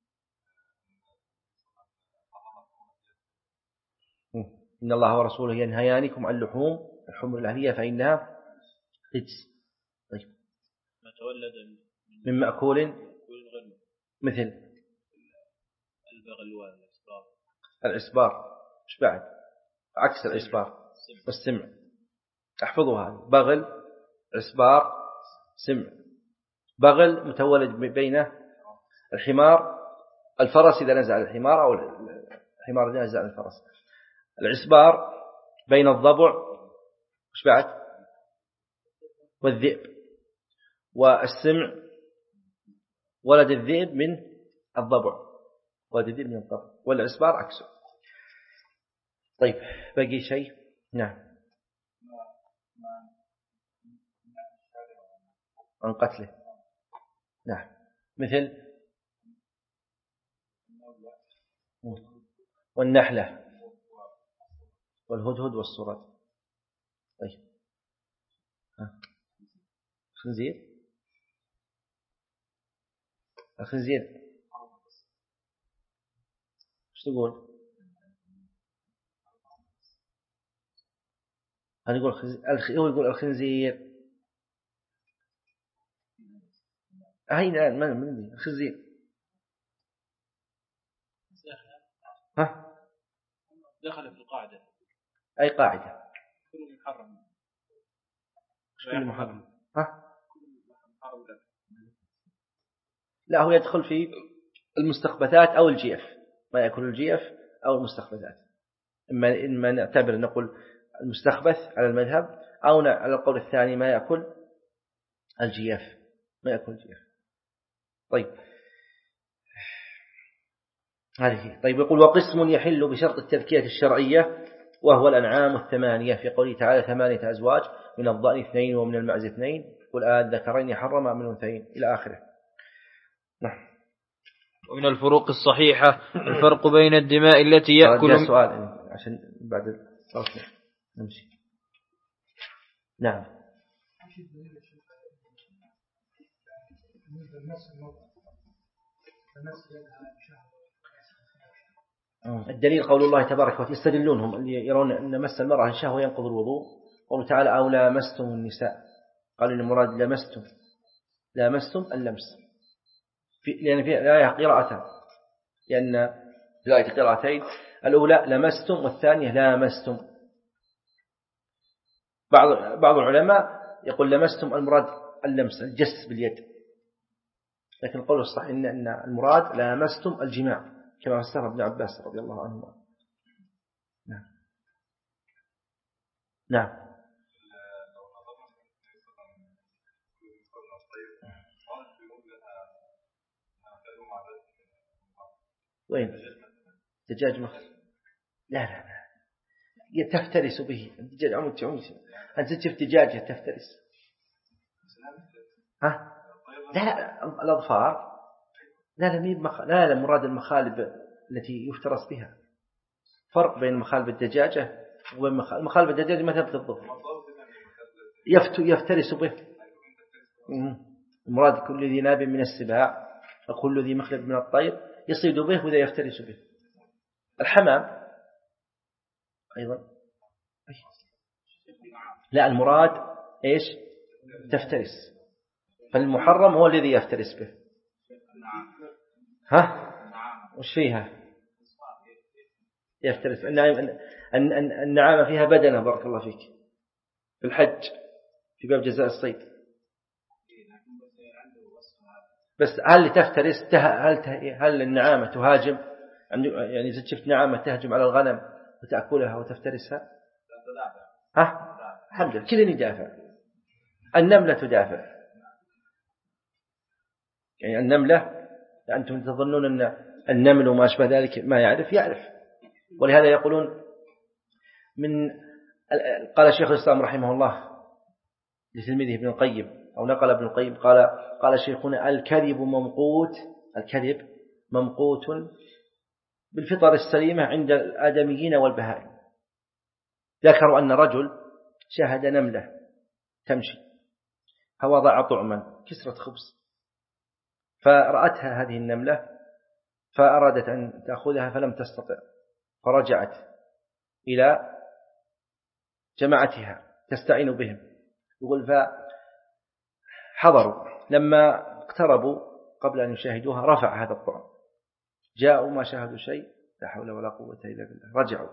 إن الله ورسوله ينهيانكم عن لحوم الحمر الأهلية فإنها رجس. طيب ما تولد من مأكول مثل البغل والعسبار. العسبار مش بعد عكس العسبار والسمع، احفظوها. بغل عسبار سمع. بغل متولد بين الحمار الفرس إذا نزع الحمار أو الحمار إذا نزع الفرس. العسبار بين الضبع مش بعد والذئب. والسمع ولد الذئب من الضبع، ولد الذئب من الضبع، والعسبار عكسه. طيب باقي شيء؟ نعم عن قتله. نعم مثل والنحلة والهدهد والصرد. طيب خنزير الخنزير ايش تقول؟ هل يقول الخنزير؟ هو يقول الخنزير. أين الآن من من الخنزير؟ ها دخل في القاعدة. أي قاعدة؟ كل محرم. كل محرم. ها لا هو يدخل في المستخبثات أو الجيف، ما يأكل الجيف أو المستخبثات. إما إما نعتبر نقول المستخبث على المذهب، أو على القول الثاني ما يأكل الجيف، ما يأكل الجيف. طيب هذه. طيب يقول وقسم يحل بشرط التذكية الشرعية وهو الأنعام الثمانية في قوله تعالى ثمانية أزواج من الضأن اثنين ومن المعز اثنين قل آل ذكرين حرم من الأنثيين إلى آخره. نعم. ومن الفروق الصحيحة الفرق بين الدماء التي يأكل. سؤال عشان بعد الصوت نمشي. نعم. الدليل قول الله تبارك وتعالى يستدلونهم اللي يرون أن مس المرأة الشهوة ينقض الوضوء. قوله تعالى أو لامستم النساء، قالوا المراد لامستم لامستم اللمس، في لأن في الآية قراءتان، لأن في الآية قراءتين، الأولى لمستم والثانية لامستم. بعض بعض العلماء يقول لمستم المراد اللمس الجس باليد، لكن القول الصحيح إن أن المراد لامستم الجماع كما فسر ابن عباس رضي الله عنهما. نعم نعم. وين دجاج مخ؟ لا لا لا تفترس به الدجاج. عمود تعمود أنت تشوف دجاجة تفترس. ها لا لا الأظفار لا لا مين مخ... لا لا مراد المخالب التي يفترس بها. فرق بين مخالب الدجاجة وبين مخ... مخالب الدجاجة ما تبت الظفر يفت... يفترس به. المراد كل ذي ناب من السباع وكل ذي مخلب من الطير يصيد به وذا يفترس به. الحمام أيضا لا المراد إيش تفترس، فالمحرم هو الذي يفترس به. ها وش فيها يفترس؟ النعامة فيها بدنة بارك الله فيك في الحج في باب جزاء الصيد. بس هل تفترس هل هل النعامة تهاجم؟ يعني إذا شفت نعامة تهجم على الغنم وتأكلها وتفترسها؟ ها الحمد لله كل يدافع. النملة تدافع، يعني النملة أنتم تظنون أن النمل وما أشبه ذلك ما يعرف يعرف. ولهذا يقولون من قال شيخ الإسلام رحمه الله لتلميذه ابن القيم، أو نقل ابن القيم قال قال شيخنا: الكذب ممقوت الكذب ممقوت بالفطر السليمة عند الآدميين والبهائم. ذكروا أن رجل شاهد نملة تمشي فوضع طعما كسرة خبز، فرأتها هذه النملة فأرادت أن تأخذها فلم تستطع، فرجعت إلى جماعتها تستعين بهم. يقول فحضروا لما اقتربوا قبل أن يشاهدوها رفع هذا الطعم، جاءوا ما شاهدوا شيء، لا حول ولا قوة إلا بالله، رجعوا.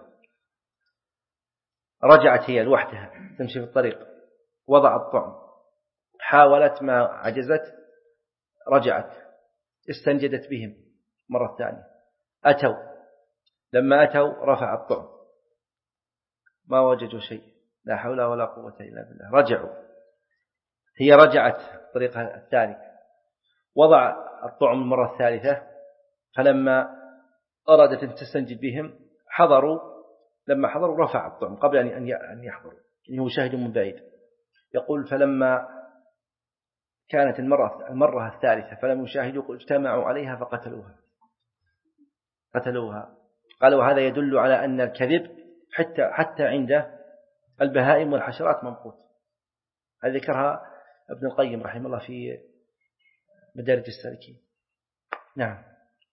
رجعت هي لوحدها تمشي في الطريق، وضعت الطعم، حاولت ما عجزت، رجعت استنجدت بهم مرة ثانية، أتوا لما أتوا رفع الطعم ما وجدوا شيء، لا حول ولا قوة إلا بالله، رجعوا. هي رجعت الطريقة الثانية، وضع الطعم المرة الثالثة، فلما أرادت أن تستنجد بهم حضروا، لما حضروا رفع الطعم قبل أن يحضروا، إنه يشاهد من بعيد. يقول فلما كانت المرة, المرة الثالثة فلم يشاهدوا اجتمعوا عليها فقتلوها قتلوها قالوا هذا يدل على أن الكذب حتى, حتى عند البهائم والحشرات ممقوت. هذا ذكرها ابن القيم رحمه الله في مدارج السالكين. نعم.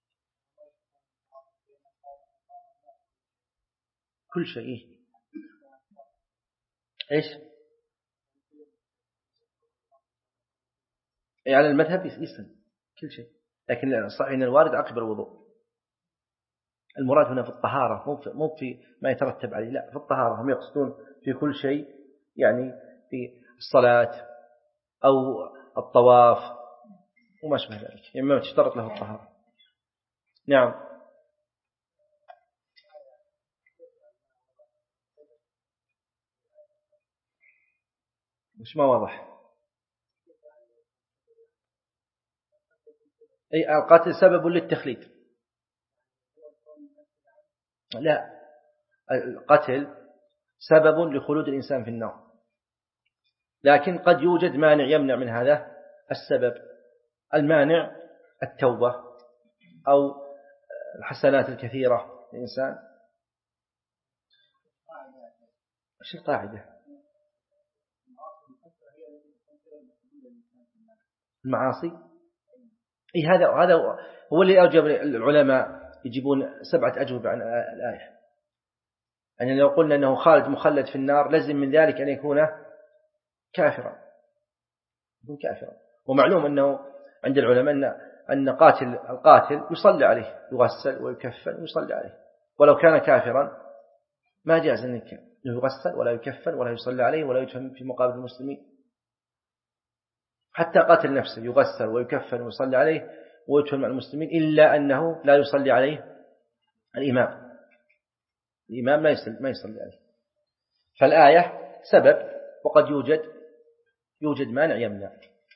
كل شيء إيش يعني المذهب يسلم كل شيء، لكن الصحيح أن الوارد عقب الوضوء. المراد هنا في الطهارة، مو في ما يترتب عليه، لا، في الطهارة. هم يقصدون في كل شيء، يعني في الصلاة أو الطواف وما شبه ذلك، يعني ما تشترط له الطهارة. نعم. مش ما واضح. أي القتل سبب للتخليد؟ لا، القتل سبب لخلود الإنسان في النار، لكن قد يوجد مانع يمنع من هذا السبب. المانع التوبة أو الحسنات الكثيرة للإنسان. ايش القاعدة؟ المعاصي. اي هذا هذا هو اللي أوجب العلماء يجيبون سبعة أجوبة عن الآية. يعني لو قلنا أنه خالد مخلد في النار لازم من ذلك أن يكون كافرا، يكون كافرا. ومعلوم أنه عند العلماء أن أن قاتل القاتل يصلى عليه، يغسل ويكفن ويصلى عليه، ولو كان كافرا ما جاز أن يغسل ولا يكفن ولا يصلى عليه ولا يدفن في مقابر المسلمين. حتى قاتل نفسه يغسل ويكفن ويصلى عليه ويدفن مع المسلمين، إلا أنه لا يصلي عليه الإمام. الإمام لا يصلي ما يصلي عليه. فالآية سبب، وقد يوجد يوجد مانع يمنع.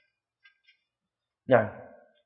نعم.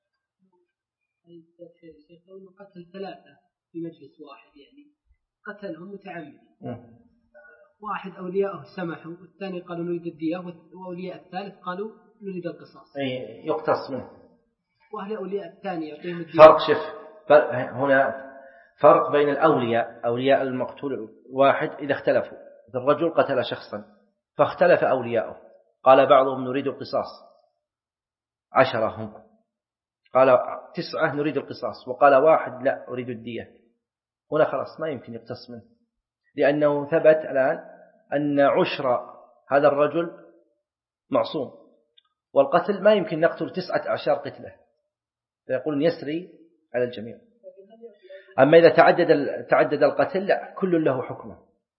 لو قتل ثلاثة في مجلس واحد، يعني قتلهم متعمد، واحد أولياءه سمحوا، والثاني قالوا نريد الدية، وأولياء الثالث قالوا نريد القصاص، أي يقتص منه. وأهل أولياء الثاني يعطيهم الدية. فرق شف هنا فرق بين الأولياء، أولياء المقتول واحد إذا اختلفوا. إذا الرجل قتل شخصا فاختلف أولياءه، قال بعضهم نريد القصاص عشرة هم، قال تسعة نريد القصاص، وقال واحد لا أريد الدية. هنا خلاص ما يمكن يقتص منه، لأنه ثبت الآن أن عشر هذا الرجل معصوم، والقتل ما يمكن نقتل تسعة عشر قتله، فيقول يسري على الجميع. أما إذا تعدد تعدد القتل لا، كل له حكمه.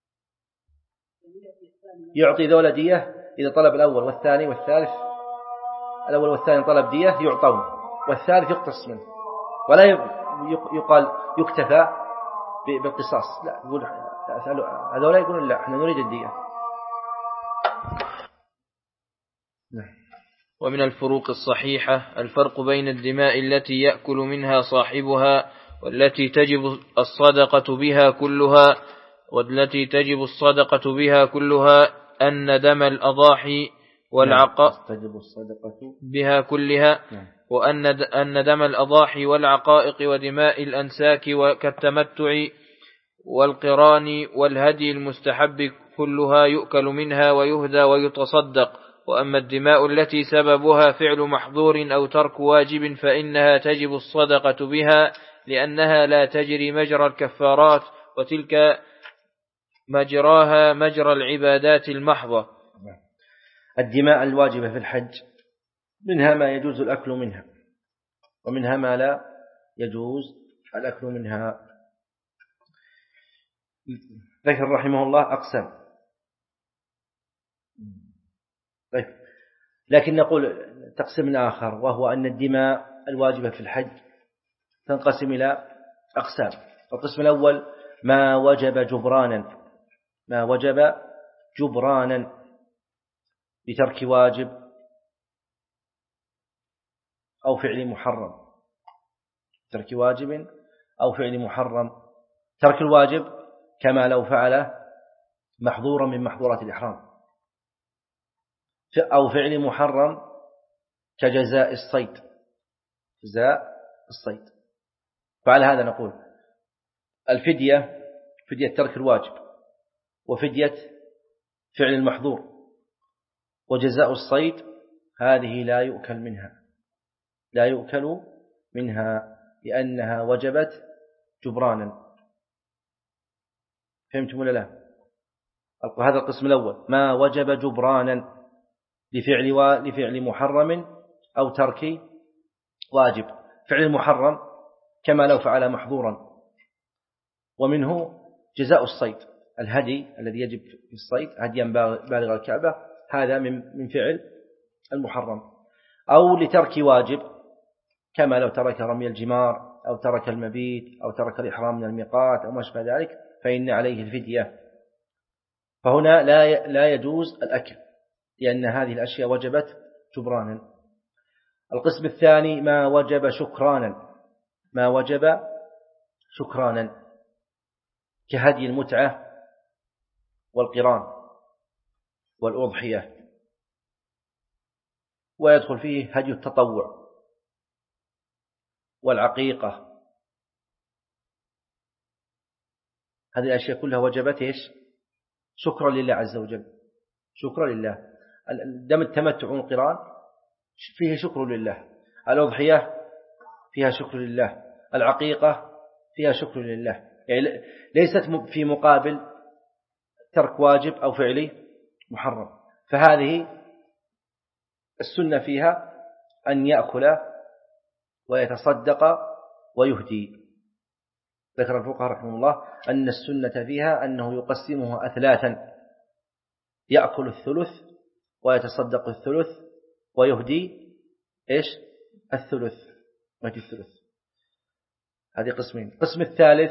يعطي ذولا دية إذا طلب الأول والثاني والثالث، الأول والثاني طلب دية يعطون، والثالث يقتص منه، ولا يقال يكتفى بالقصاص، لا، يقول هذولا يقولون لا احنا نريد الدية. ومن الفروق الصحيحة الفرق بين الدماء التي يأكل منها صاحبها والتي تجب الصدقة بها كلها، والتي تجب الصدقة بها كلها أن دم الأضاحي والعقائق تجب الصدقة بها كلها وأن أن دم الأضاحي والعقائق ودماء الأنساك كالتمتع والقران والهدي المستحب كلها يؤكل منها ويهدى ويتصدق. وأما الدماء التي سببها فعل محظور أو ترك واجب فإنها تجب الصدقة بها لأنها لا تجري مجرى الكفارات وتلك مجراها مجرى العبادات المحضة. الدماء الواجبة في الحج منها ما يجوز الأكل منها ومنها ما لا يجوز الأكل منها. ذكر رحمه الله أقسام، طيب. لكن نقول تقسيم آخر وهو أن الدماء الواجبة في الحج تنقسم إلى أقسام. القسم الأول ما وجب جبرانا، ما وجب جبرانا بترك واجب أو فعل محرم، ترك واجب أو فعل محرم. ترك الواجب كما لو فعل محظورا من محظورات الإحرام، أو فعل محرم كجزاء الصيد، جزاء الصيد. فعلى هذا نقول الفدية فدية ترك الواجب وفدية فعل المحظور وجزاء الصيد هذه لا يؤكل منها، لا يؤكل منها لأنها وجبت جبرانا. فهمتم ولا لا؟ هذا القسم الأول ما وجب جبرانا لفعل و... لفعل محرم أو ترك واجب. فعل المحرم كما لو فعل محظورا، ومنه جزاء الصيد، الهدي الذي يجب في الصيد هديا بالغ الكعبة، هذا من من فعل المحرم. أو لترك واجب كما لو ترك رمي الجمار أو ترك المبيت أو ترك الإحرام من الميقات أو ما شابه ذلك فإن عليه الفدية. فهنا لا لا يجوز الأكل لأن هذه الأشياء وجبت جبرانا. القسم الثاني ما وجب شكرانا، ما وجب شكرانا كهدي المتعة والقران والأضحية، ويدخل فيه هدي التطوع والعقيقة. هذه الأشياء كلها وجبت إيش؟ شكرا لله عز وجل، شكرا لله. دم التمتع والقران فيه شكر لله، الأضحية فيها شكر لله، العقيقة فيها شكر لله، يعني ليست في مقابل ترك واجب أو فعل محرم. فهذه السنة فيها أن يأكل ويتصدق ويهدي. ذكر الفقهاء رحمه الله أن السنة فيها أنه يقسمها أثلاثا، يأكل الثلث ويتصدق الثلث ويهدي إيش؟ الثلث، ويهدي الثلث. هذه قسمين. القسم الثالث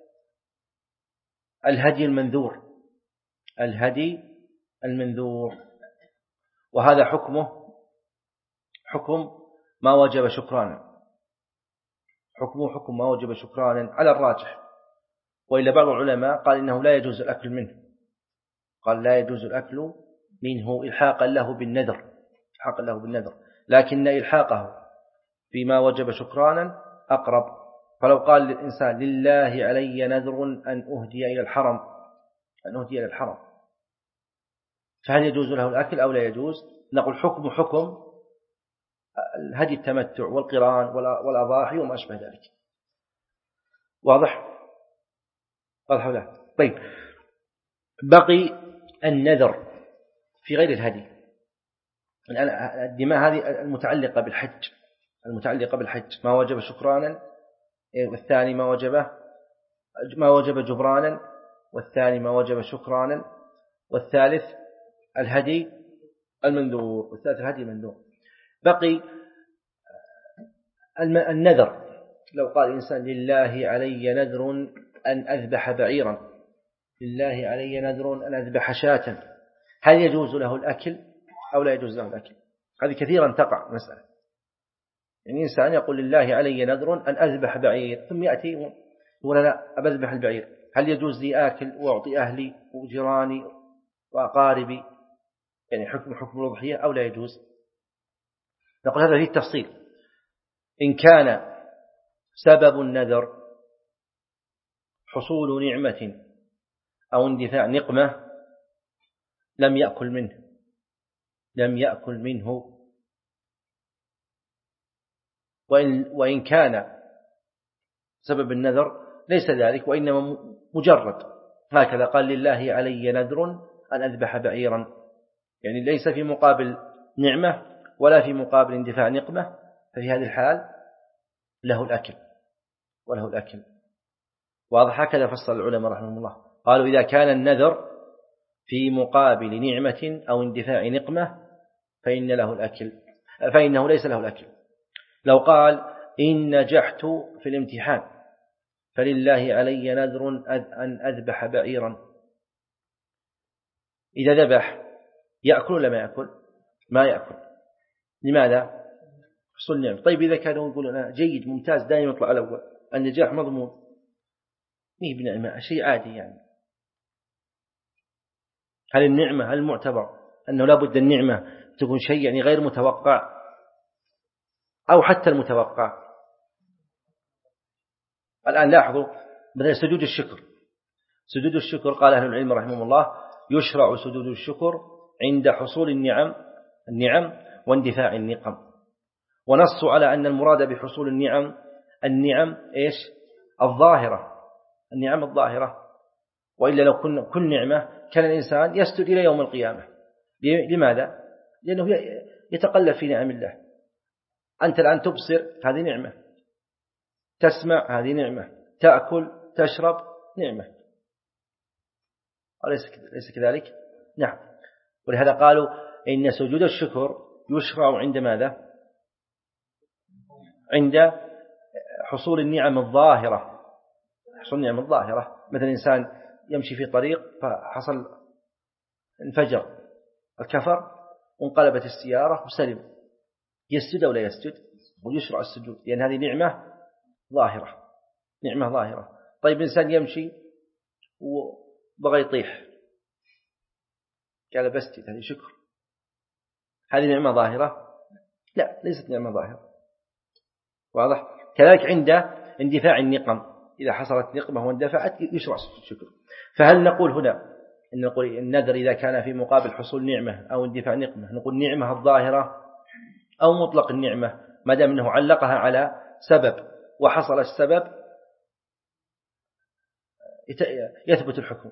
الهدي المنذور، الهدي المنذور، وهذا حكمه حكم ما وجب شكرانا، حكمه حكم ما وجب شكرانا على الراجح. وإلا بعض العلماء قال إنه لا يجوز الأكل منه، قال لا يجوز الأكل منه إلحاقا له بالنذر، إلحاقا له بالنذر، لكن إلحاقه فيما وجب شكرانا أقرب. فلو قال للإنسان لله علي نذر أن أهدي إلى الحرم، أن أهدي إلى الحرم، فهل يجوز له الأكل أو لا يجوز؟ نقول حكم حكم الهدي التمتع والقران والأضاحي وما أشبه ذلك. واضح؟ واضح ولا؟ طيب، بقي النذر في غير الهدي. الدماء هذه المتعلقة بالحج، المتعلقة بالحج ما وجب شكرانا، والثاني ما وجب ما وجب جبرانا، والثاني ما وجب شكرانا، والثالث الهدي المنذور، والثالث الهدي المنذور. بقي النذر. لو قال الإنسان لله علي نذر أن أذبح بعيرا، لله علي نذر أن أذبح شاة، هل يجوز له الأكل أو لا يجوز له الأكل؟ هذه كثيرا تقع مسألة، يعني إنسان يقول لله علي نذر أن أذبح بعير، ثم يأتي يقول لا أذبح البعير، هل يجوز لي آكل وأعطي أهلي وجيراني وأقاربي يعني حكم حكم الأضحية أو لا يجوز؟ نقول هذا فيه التفصيل. إن كان سبب النذر حصول نعمة أو اندفاع نقمة لم يأكل منه لم يأكل منه وإن, وإن كان سبب النذر ليس ذلك وإنما مجرد هكذا قال لله علي نذر أن أذبح بعيرا، يعني ليس في مقابل نعمة ولا في مقابل اندفاع نقمة، ففي هذه الحال له الأكل وله الأكل. واضح؟ هكذا فصل العلماء رحمهم الله، قالوا إذا كان النذر في مقابل نعمة أو اندفاع نقمة فإن له الأكل فإنه ليس له الأكل. لو قال إن نجحت في الامتحان فلله علي نذر أن أذبح بعيرا، إذا ذبح يأكل ولا ما يأكل؟ ما يأكل. لماذا؟ حصول نعمة. طيب إذا كانوا يقولون جيد ممتاز دائما يطلع الأول، النجاح مضمون، ميه بنعمة شيء عادي يعني. هل النعمة هل المعتبر أنه لا بد النعمة تكون شيء يعني غير متوقع أو حتى المتوقع؟ الآن لاحظوا مثلا سجود الشكر. سجود الشكر قال أهل العلم رحمهم الله يشرع سجود الشكر عند حصول النعم النعم واندفاع النقم، ونصوا على أن المراد بحصول النعم النعم إيش؟ الظاهرة، النعم الظاهرة، وإلا لو كنا كل نعمة كان الإنسان يسجد إلى يوم القيامة. لماذا؟ لأنه يتقلب في نعم الله. أنت الآن تبصر هذه نعمة، تسمع هذه نعمة، تأكل تشرب نعمة، أليس كذلك؟ نعم. ولهذا قالوا إن سجود الشكر يشرع عند ماذا؟ عند حصول النعم الظاهرة. حصول النعم الظاهرة، مثل إنسان يمشي في طريق فحصل انفجر الكفر وانقلبت السيارة وسلم، يسجد أو لا يسجد؟ ويشرع السجود لأن هذه نعمة ظاهرة، نعمة ظاهرة. طيب إنسان يمشي وبغى يطيح قال بسجد، هذه شكر، هذه نعمة ظاهرة؟ لا، ليست نعمة ظاهرة. واضح؟ كذلك عند اندفاع النقم، إذا حصلت نقمة واندفعت يشرع الشكر. فهل نقول هنا إن نقول النذر إذا كان في مقابل حصول نعمة أو اندفاع نقمة نقول نعمة الظاهرة أو مطلق النعمة ما دام أنه علقها على سبب وحصل السبب يثبت الحكم؟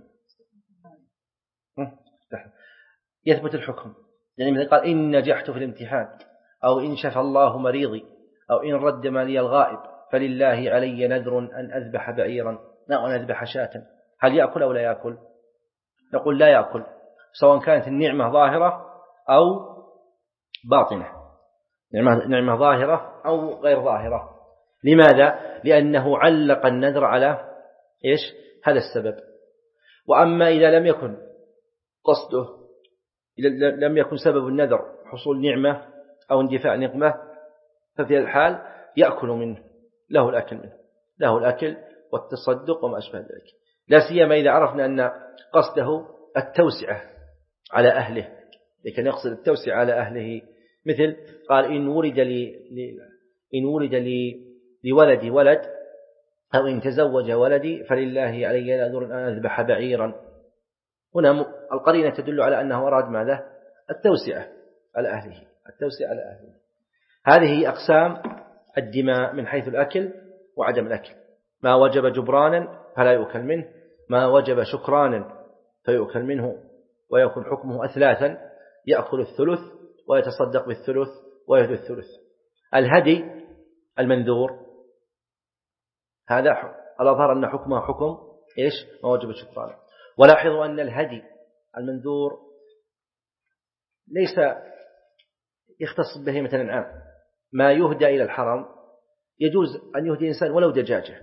يثبت الحكم. يعني مثل قال إن نجحت في الامتحان، أو إن شفى الله مريضي، أو إن رد مالي الغائب فلله علي نذر أن أذبح بعيرا أو أن أذبح شاة، هل يأكل أو لا يأكل؟ نقول لا يأكل، سواء كانت النعمة ظاهرة أو باطنة، نعمة, نعمة ظاهرة أو غير ظاهرة. لماذا؟ لأنه علق النذر على إيش؟ هذا السبب. وأما إذا لم يكن قصده، إذا لم يكن سبب النذر حصول نعمة أو اندفاع نقمة، ففي الحال يأكل منه، له الأكل منه، له الأكل والتصدق وما أشبه ذلك، لا سيما إذا عرفنا أن قصده التوسعة على أهله، لكن يقصد التوسعة على أهله، مثل قال إن ولد لي إن ولد لي لولدي ولد أو إن تزوج ولدي فلله علي نذر أن أذبح بعيرا. هنا القرينة تدل على أنه أراد ماذا؟ التوسعة على أهله، التوسعة على أهله. هذه أقسام الدماء من حيث الأكل وعدم الأكل: ما وجب جبرانا فلا يؤكل منه، ما وجب شكرانا فيؤكل منه، ويكون حكمه أثلاثا: يأكل الثلث ويتصدق بالثلث ويهدي الثلث. الهدي المنذور هذا الأظهر أن حكمه حكم إيش؟ ما وجب شكرانا. ولاحظوا أن الهدي المنذور ليس يختص بهيمة الأنعام، ما يهدى إلى الحرم يجوز أن يهدي إنسان ولو دجاجة،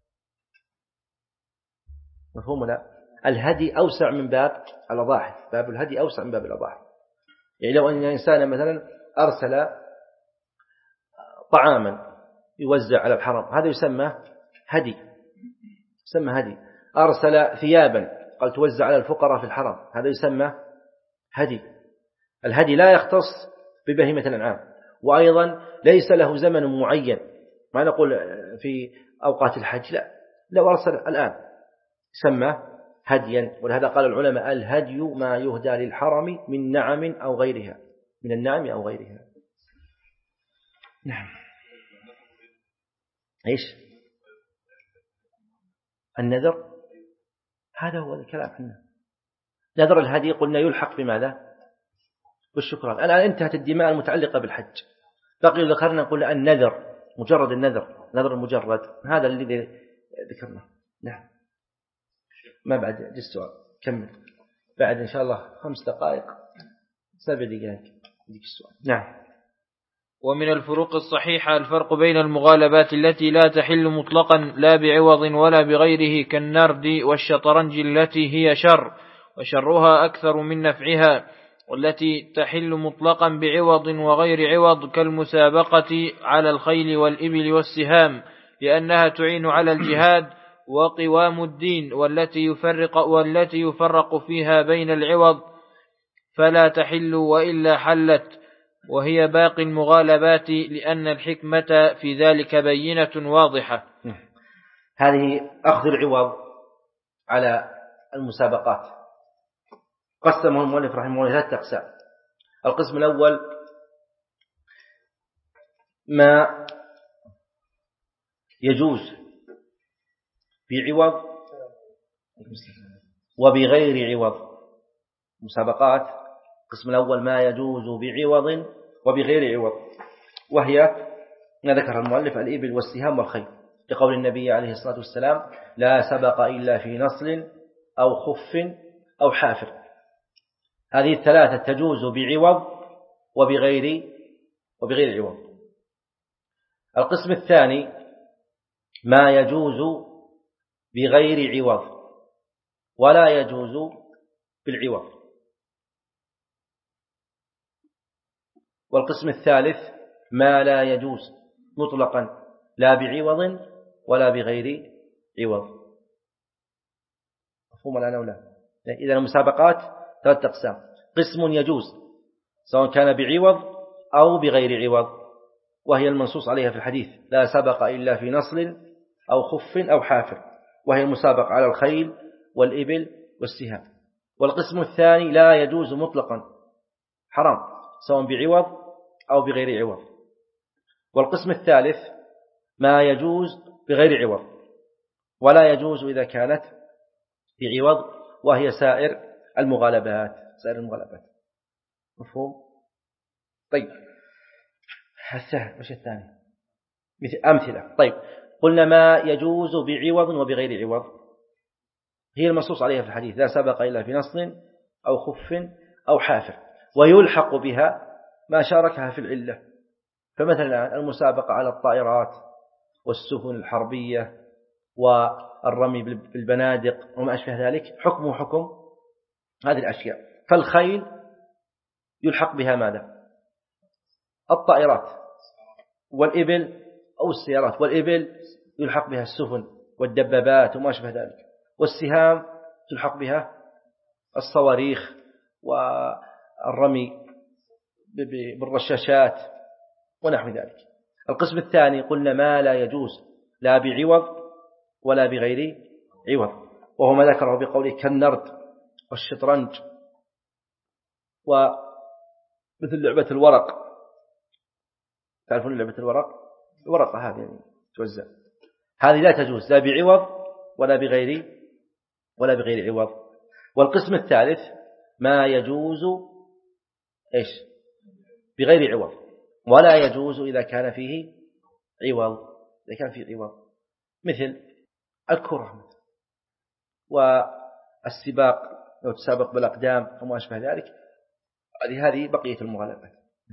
مفهوم لا؟ الهدي أوسع من باب الأضاحي، باب الهدي أوسع من باب الأضاحي. يعني لو أن إنسان مثلا أرسل طعاما يوزع على الحرم، هذا يسمى هدي، يسمى هدي. أرسل ثيابا قال توزع على الفقراء في الحرم، هذا يسمى هدي. الهدي لا يختص ببهيمة الأنعام، وأيضا ليس له زمن معين، ما نقول في أوقات الحج، لا، لو أرسل الآن يسمى هديا. ولهذا قال العلماء الهدي ما يهدى للحرم من نعم أو غيرها، من النعم أو غيرها. نعم. إيش النذر؟ هذا هو الكلام حنا. نذر الهدي قلنا يلحق بماذا؟ بالشكران. الآن انتهت الدماء المتعلقة بالحج، بقي ذكرنا نقول النذر، مجرد النذر، نذر المجرد، هذا الذي ذكرنا. نعم. ما بعد جي السؤال، كمل بعد إن شاء الله خمس دقائق سبع دقائق يجيك السؤال. نعم. ومن الفروق الصحيحة الفرق بين المغالبات التي لا تحل مطلقا لا بعوض ولا بغيره كالنرد والشطرنج التي هي شر وشرها أكثر من نفعها، والتي تحل مطلقا بعوض وغير عوض كالمسابقة على الخيل والإبل والسهام، لأنها تعين على الجهاد وقوام الدين، والتي يفرق, والتي يفرق فيها بين العوض فلا تحل وإلا حلت، وهي باقي المغالبات لأن الحكمة في ذلك بينة واضحة. هذه أخذ العوض على المسابقات قسمه المؤلف رحمه الله ثلاثة أقسام. القسم الأول ما يجوز بعوض وبغير عوض، مسابقات. القسم الأول ما يجوز بعوض وبغير عوض، وهي ما ذكر المؤلف الإبل والسهام والخيل، لقول النبي عليه الصلاة والسلام لا سبق إلا في نصل أو خف أو حافر. هذه الثلاثة تجوز بعوض وبغير وبغير عوض. القسم الثاني ما يجوز بغير عوض ولا يجوز بالعوض. والقسم الثالث ما لا يجوز مطلقا لا بعوض ولا بغير عوض. مفهوم الآن ولا؟ إذا المسابقات ثلاثة أقسام، قسم يجوز سواء كان بعوض أو بغير عوض، وهي المنصوص عليها في الحديث لا سبق إلا في نصل أو خف أو حافر، وهي المسابقة على الخيل والإبل والسهام. والقسم الثاني لا يجوز مطلقا، حرام سواء بعوض أو بغير عوض. والقسم الثالث ما يجوز بغير عوض ولا يجوز إذا كانت بعوض، وهي سائر المغالبات، سائر المغالبات. مفهوم؟ طيب السهل وش الثاني؟ مثل أمثلة. طيب قلنا ما يجوز بعوض وبغير عوض هي المنصوص عليها في الحديث لا سبق إلا في نصل أو خف أو حافر، ويلحق بها ما شاركها في العلة. فمثلا المسابقة على الطائرات والسفن الحربية والرمي بالبنادق وما أشبه ذلك حكمه حكم هذه الأشياء. فالخيل يلحق بها ماذا؟ الطائرات، والإبل أو السيارات، والإبل يلحق بها السفن والدبابات وما أشبه ذلك، والسهام تلحق بها الصواريخ والرمي بالرشاشات ونحو ذلك. القسم الثاني قلنا ما لا يجوز لا بعوض ولا بغير عوض، وهو ما ذكره بقوله كالنرد والشطرنج ومثل لعبة الورق. تعرفون لعبة الورق؟ الورقة هذه يعني توزع، هذه لا تجوز لا بعوض ولا بغير ولا بغير عوض. والقسم الثالث ما يجوز إيش؟ بغير عوض ولا يجوز إذا كان فيه عوض، إذا كان فيه عوض مثل الكرة والسباق لو تسابق بالأقدام وما أشبه ذلك، هذه بقية المغالبات.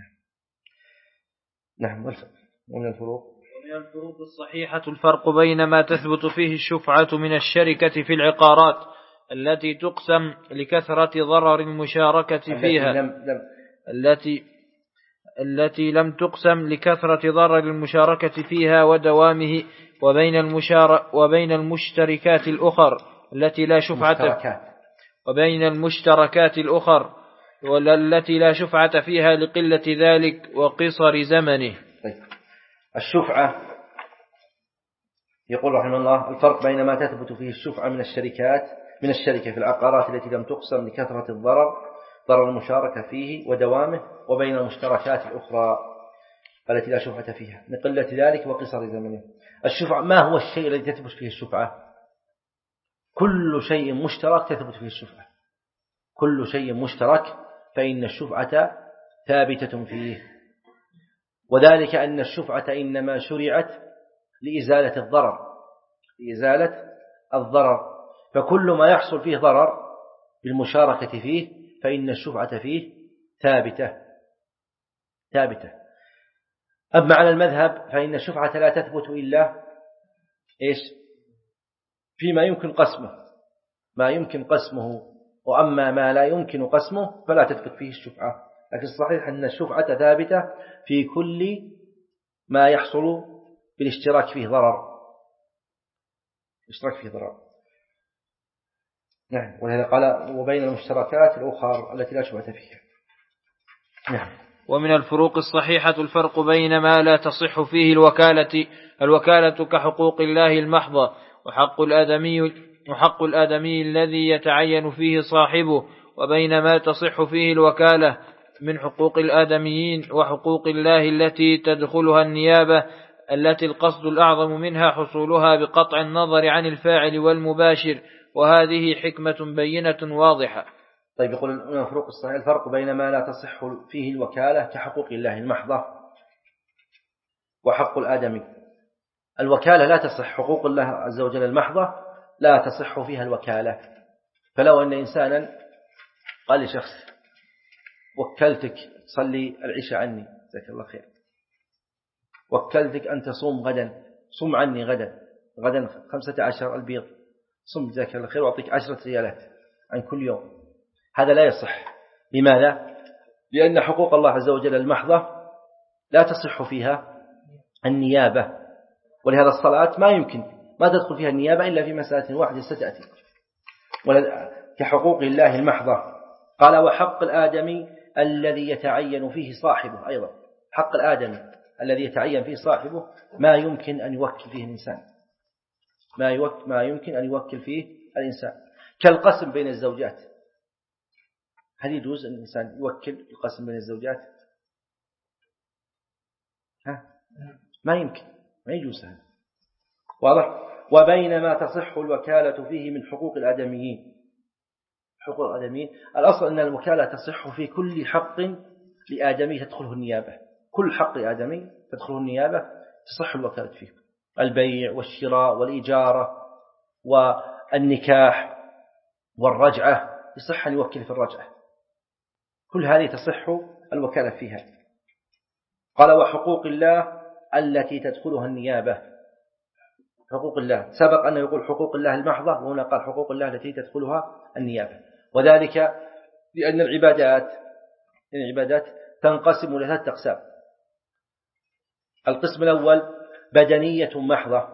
نعم. ومن الفروق ومن الفروق الصحيحة الفرق بين ما تثبت فيه الشفعة من الشركة في العقارات التي تقسم لكثرة ضرر المشاركة فيها لم لم التي التي لم تقسم لكثرة ضرر المشاركة فيها ودوامه، وبين المشار وبين المشتركات الأخر التي لا شفعة مشتركات. وبين المشتركات الأخر والتي لا شفعة فيها لقلة ذلك وقصر زمنه. طيب. الشفعة يقول رحمه الله الفرق بين ما تثبت فيه الشفعة من الشركات من الشركة في العقارات التي لم تقسم لكثرة الضرر ضرر المشاركة فيه ودوامه وبين المشتركات الأخرى التي لا شفعة فيها لقلة ذلك وقصر زمنه. الشفعة ما هو الشيء الذي تثبت فيه الشفعة؟ كل شيء مشترك تثبت فيه الشفعة. كل شيء مشترك فإن الشفعة ثابتة فيه. وذلك أن الشفعة إنما شرعت لإزالة الضرر لإزالة الضرر فكل ما يحصل فيه ضرر بالمشاركة فيه فإن الشفعة فيه ثابتة ثابتة. أما على المذهب فإن الشفعة لا تثبت إلا إيش؟ فيما يمكن قسمه ما يمكن قسمه وأما ما لا يمكن قسمه فلا تثبت فيه الشفعة. لكن الصحيح أن الشفعة ثابتة في كل ما يحصل بالاشتراك فيه ضرر اشتراك فيه ضرر. نعم. ولهذا قال وبين المشتركات الأخرى التي لا شبهة فيها. نعم. ومن الفروق الصحيحة الفرق بين ما لا تصح فيه الوكالة الوكالة كحقوق الله المحضة وحق الآدمي وحق الآدمي الذي يتعين فيه صاحبه وبين ما تصح فيه الوكالة من حقوق الآدميين وحقوق الله التي تدخلها النيابة التي القصد الأعظم منها حصولها بقطع النظر عن الفاعل والمباشر وهذه حكمة بينة واضحة. طيب يقول من الفروق الصحيحة الفرق بين ما لا تصح فيه الوكالة كحقوق الله المحضة وحق الآدمي. الوكالة لا تصح حقوق الله عز وجل المحضة لا تصح فيها الوكالة. فلو أن إنسانا قال لشخص وكلتك تصلي العشاء عني جزاك الله خير وكلتك أن تصوم غدا صم عني غدا غدا خمسة عشر البيض صم جزاك الله خير وأعطيك عشرة ريالات عن كل يوم. هذا لا يصح. لماذا؟ لأن حقوق الله عز وجل المحضة لا تصح فيها النيابة. ولهذا الصلاة ما يمكن ما تدخل فيها النيابة إلا في مسألة واحدة ستأتي كحقوق الله المحضة. قال وحق الآدمي الذي يتعين فيه صاحبه. أيضا حق الآدمي الذي يتعين فيه صاحبه ما يمكن أن يوكل فيه الإنسان ما, يوكل ما يمكن أن يوكل فيه الإنسان كالقسم بين الزوجات. هل يجوز أن الإنسان يوكل القسم بين الزوجات؟ ها؟ ما يمكن ما يجوز هذا. واضح؟ وبينما تصح الوكالة فيه من حقوق الآدميين. حقوق الآدميين الأصل أن الوكالة تصح في كل حق لآدمي تدخله النيابة. كل حق لآدمي تدخله النيابة تصح الوكالة فيه. البيع والشراء والإجارة والنكاح والرجعة يصح أن يوكل في الرجعة. كل هذه تصح الوكالة فيها. قال وحقوق الله التي تدخلها النيابة. حقوق الله سبق أنه يقول حقوق الله المحضة وهنا قال حقوق الله التي تدخلها النيابة. وذلك لأن العبادات العبادات تنقسم إلى ثلاثة أقسام. القسم الأول بدنية محضة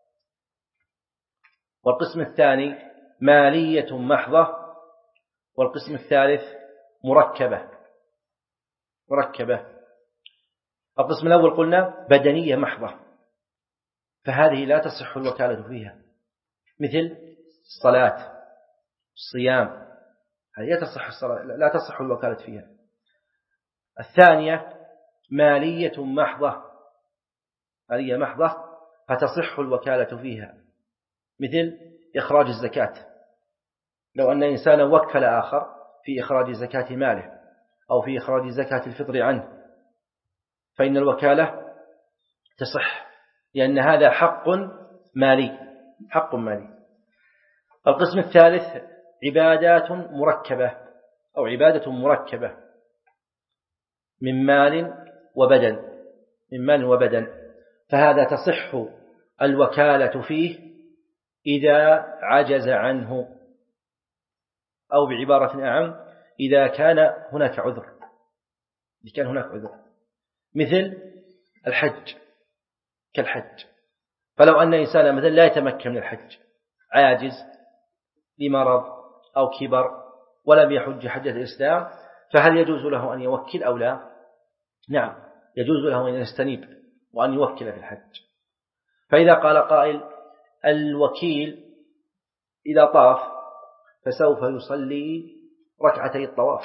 والقسم الثاني مالية محضة والقسم الثالث مركبة مركبة. القسم الأول قلنا بدنية محضة فهذه لا تصح الوكالة فيها مثل الصلاة الصيام هذه لا تصح الصلاة لا تصح الوكالة فيها. الثانية مالية محضة مالية محضة فتصح الوكالة فيها مثل إخراج الزكاة. لو أن إنسانا وكل آخر في إخراج زكاة ماله أو في إخراج زكاة الفطر عنه فإن الوكالة تصح لأن هذا حق مالي حق مالي. القسم الثالث عبادات مركبة أو عبادة مركبة من مال وبدن من مال وبدن فهذا تصح الوكالة فيه إذا عجز عنه أو بعبارة أعم إذا كان هناك عذر إذا كان هناك عذر مثل الحج كالحج. فلو أن إنسان مثلا لا يتمكن من الحج عاجز لمرض أو كبر ولم يحج حجة الإسلام، فهل يجوز له أن يوكل أو لا؟ نعم، يجوز له أن يستنيب وأن يوكل في الحج. فإذا قال قائل الوكيل إذا طاف فسوف يصلي ركعتي الطواف،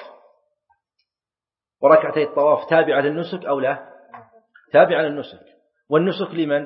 وركعتي الطواف تابعة للنسك أو لا؟ تابعة للنسك. والنسك لمن؟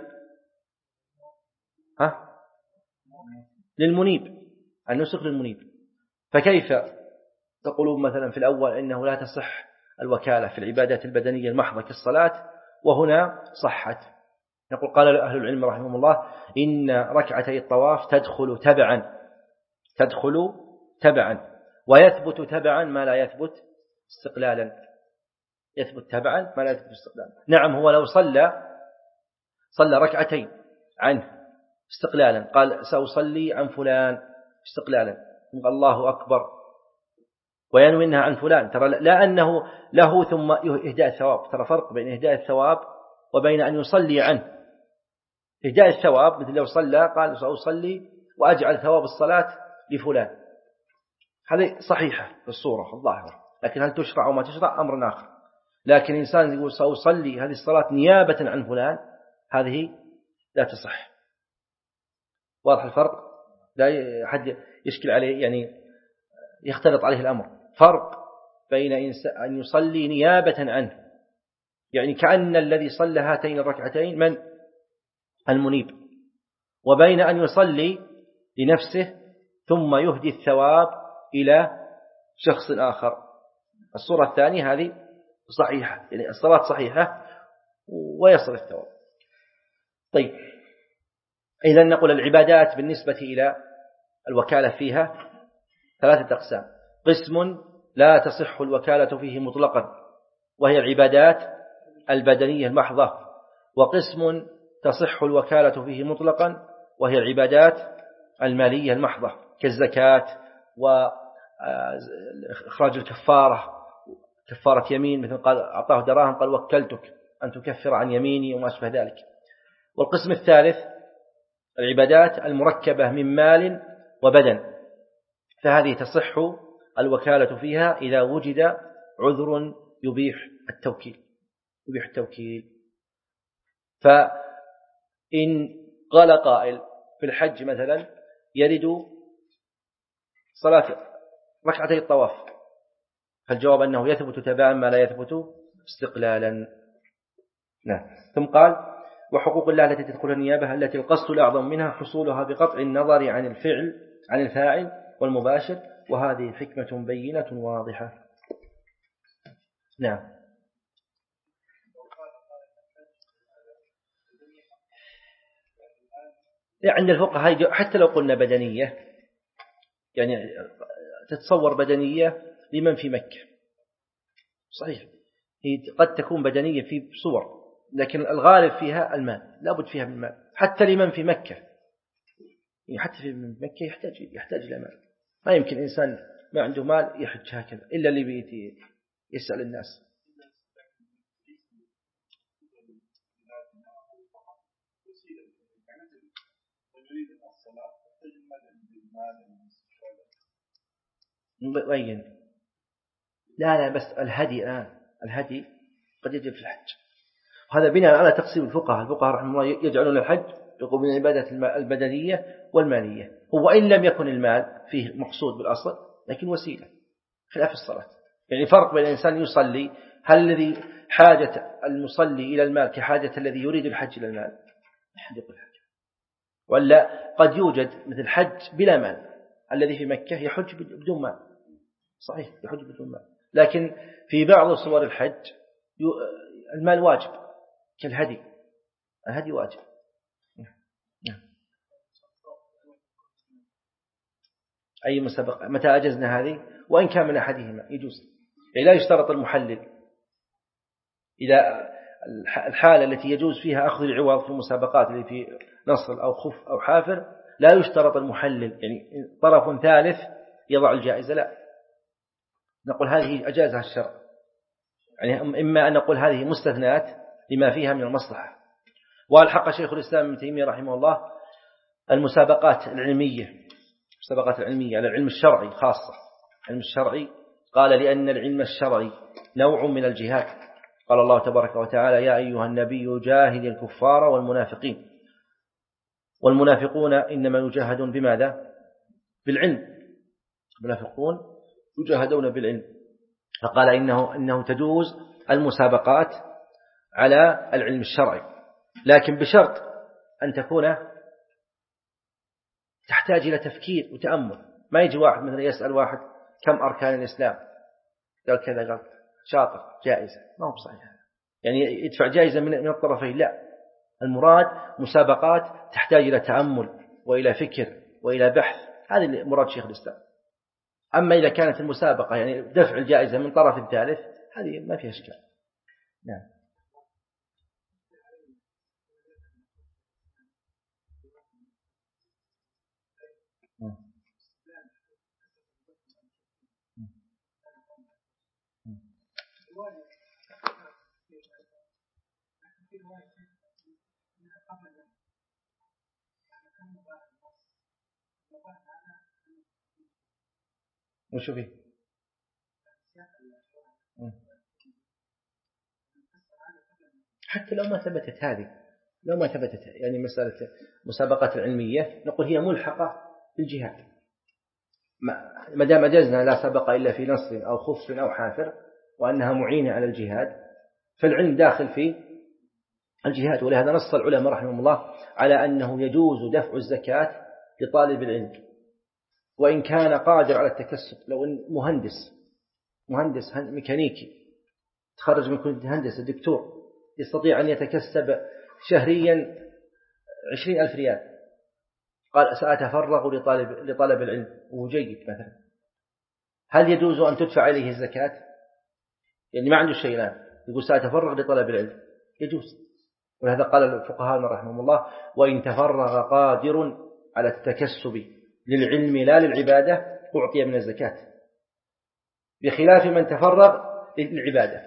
ها؟ للمنيب، النسك للمنيب. فكيف تقولون مثلا في الأول إنه لا تصح الوكالة في العبادات البدنية المحضة كالصلاة، وهنا صحت؟ نقول قال أهل العلم رحمهم الله إن ركعتي الطواف تدخل تبعا تدخل تبعا ويثبت تبعا ما لا يثبت استقلالا، يثبت تبعا ما لا يثبت استقلالا. نعم، هو لو صلى صلى ركعتين عنه استقلالا، قال سأصلي عن فلان استقلالا، قال الله أكبر وينوي إنها عن فلان، ترى لا أنه له ثم إهداء الثواب، ترى فرق بين إهداء الثواب وبين أن يصلي عنه. إهداء الثواب مثل لو صلى قال سأصلي وأجعل ثواب الصلاة لفلان، هذه صحيحة في الصورة الظاهرة، لكن هل تشرع أو ما تشرع أمر آخر. لكن إنسان يقول سأصلي هذه الصلاة نيابة عن فلان، هذه لا تصح. واضح الفرق؟ لا أحد يشكل عليه، يعني يختلط عليه الأمر. فرق بين أن يصلي نيابة عنه، يعني كأن الذي صلى هاتين الركعتين من المنيب، وبين أن يصلي لنفسه ثم يهدي الثواب إلى شخص آخر. الصورة الثانية هذه صحيحة، يعني الصلاة صحيحة ويصل الثواب. طيب، إذن نقول العبادات بالنسبة إلى الوكالة فيها ثلاثة أقسام: قسم لا تصح الوكالة فيه مطلقا وهي العبادات البدنية المحضة، وقسم تصح الوكالة فيه مطلقا وهي العبادات المالية المحضة كالزكاة وإخراج الكفارة، كفارة يمين، مثل قال أعطاه دراهم قال وكلتك أن تكفر عن يميني وما أشبه ذلك. والقسم الثالث العبادات المركبة من مال وبدن، فهذه تصح الوكالة فيها إذا وجد عذر يبيح التوكيل يبيح التوكيل. فإن قال قائل في الحج مثلا يرد صلاة ركعتي الطواف، فالجواب أنه يثبت تبعا ما لا يثبت استقلالا. نعم. ثم قال وحقوق الله التي تدخل النيابة التي القصد الأعظم منها حصولها بقطع النظر عن الفعل عن الفاعل والمباشر، وهذه حكمة بينة واضحة. نعم. عند الفقهاء حتى لو قلنا بدنية، يعني تتصور بدنية لمن في مكة، صحيح هي قد تكون بدنية في صور، لكن الغالب فيها المال، لابد فيها من المال حتى لمن في مكة، يعني حتى في من مكة يحتاج يحتاج إلى مال. ما يمكن إنسان ما عنده مال يحج هكذا إلا اللي بيتي يسأل الناس. بين لا لا بس الهدي الآن الهدي قد يجب في الحج، وهذا بناء على تقسيم الفقهاء. الفقهاء رحمه الله يجعلون الحج يقوم من العبادات البدنية والمالية، هو إن لم يكن المال فيه مقصود بالأصل لكن وسيلة، خلاف الصلاة. يعني فرق بين الإنسان يصلي، هل الذي حاجة المصلي إلى المال كحاجة الذي يريد الحج إلى المال؟ أحد يقول حاجة، ولا قد يوجد مثل حج بلا مال، الذي في مكة يحج بدون مال، صحيح يحج بدون مال، لكن في بعض صور الحج المال واجب كالهدي، الهدي واجب. أي مسابقة متى أجزنا هذه، وإن كان من أحدهما يجوز، يعني لا يشترط المحلل. إذا الحالة التي يجوز فيها أخذ العوض في المسابقات اللي في نصر أو خف أو حافر لا يشترط المحلل، يعني طرف ثالث يضع الجائزة، لا نقول هذه أجازها الشرع، يعني إما أن نقول هذه مستثنات لما فيها من المصلحة. والحق شيخ الإسلام ابن تيمية رحمه الله المسابقات العلمية المسابقات العلمية على العلم الشرعي خاصة. العلم الشرعي قال لأن العلم الشرعي نوع من الجهاد. قال الله تبارك وتعالى يا أيها النبي جاهد الكفار والمنافقين، والمنافقون إنما يجاهدون بماذا؟ بالعلم. المنافقون يجاهدون بالعلم. فقال إنه, إنه تجوز المسابقات على العلم الشرعي، لكن بشرط أن تكون تحتاج إلى تفكير وتأمل. ما يجي واحد مثلا يسأل واحد كم أركان الإسلام، قال كذا، قال شاطر جائزة، ما هو بصحيح يعني يدفع جائزة من الطرفين. لا، المراد مسابقات تحتاج إلى تأمل وإلى فكر وإلى بحث، هذا مراد شيخ الإسلام. أما إذا كانت المسابقة يعني دفع الجائزة من طرف الثالث هذه ما فيها إشكال. نعم. وشو فيه؟ حتى لو ما ثبتت هذه، لو ما ثبتت يعني مسألة مسابقات العلمية نقول هي ملحقة بالجهاد، ما دام أجزنا لا سبق إلا في نص أو خف أو حافر وأنها معينة على الجهاد، فالعلم داخل في الجهاد. ولهذا نص العلماء رحمهم الله على أنه يجوز دفع الزكاة لطالب العلم وإن كان قادر على التكسب. لو أن مهندس مهندس ميكانيكي تخرج من كلية هندسة دكتور يستطيع أن يتكسب شهريا عشرين ألف ريال، قال سأتفرغ لطالب, لطالب العلم وهو جيد مثلا، هل يجوز أن تدفع عليه الزكاة؟ يعني ما عنده شيء الآن يقول سأتفرغ لطلب العلم، يجوز. ولهذا قال الفقهاء رحمهم الله وإن تفرغ قادر على التكسب للعلم لا للعبادة أعطي من الزكاة، بخلاف من تفرغ للعبادة،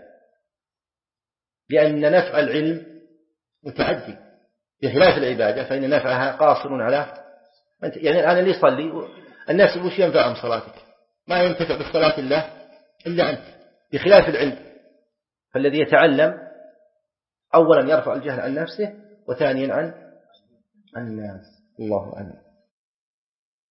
لأن نفع العلم متعدي بخلاف العبادة، فإن نفعها قاصر على يعني الآن اللي يصلي الناس وش ينفعهم صلاتك؟ ما ينتفع بالصلاة الله إلا أنت، بخلاف العلم فالذي يتعلم أولا يرفع الجهل عن نفسه وثانيا عن الناس. الله أعلم.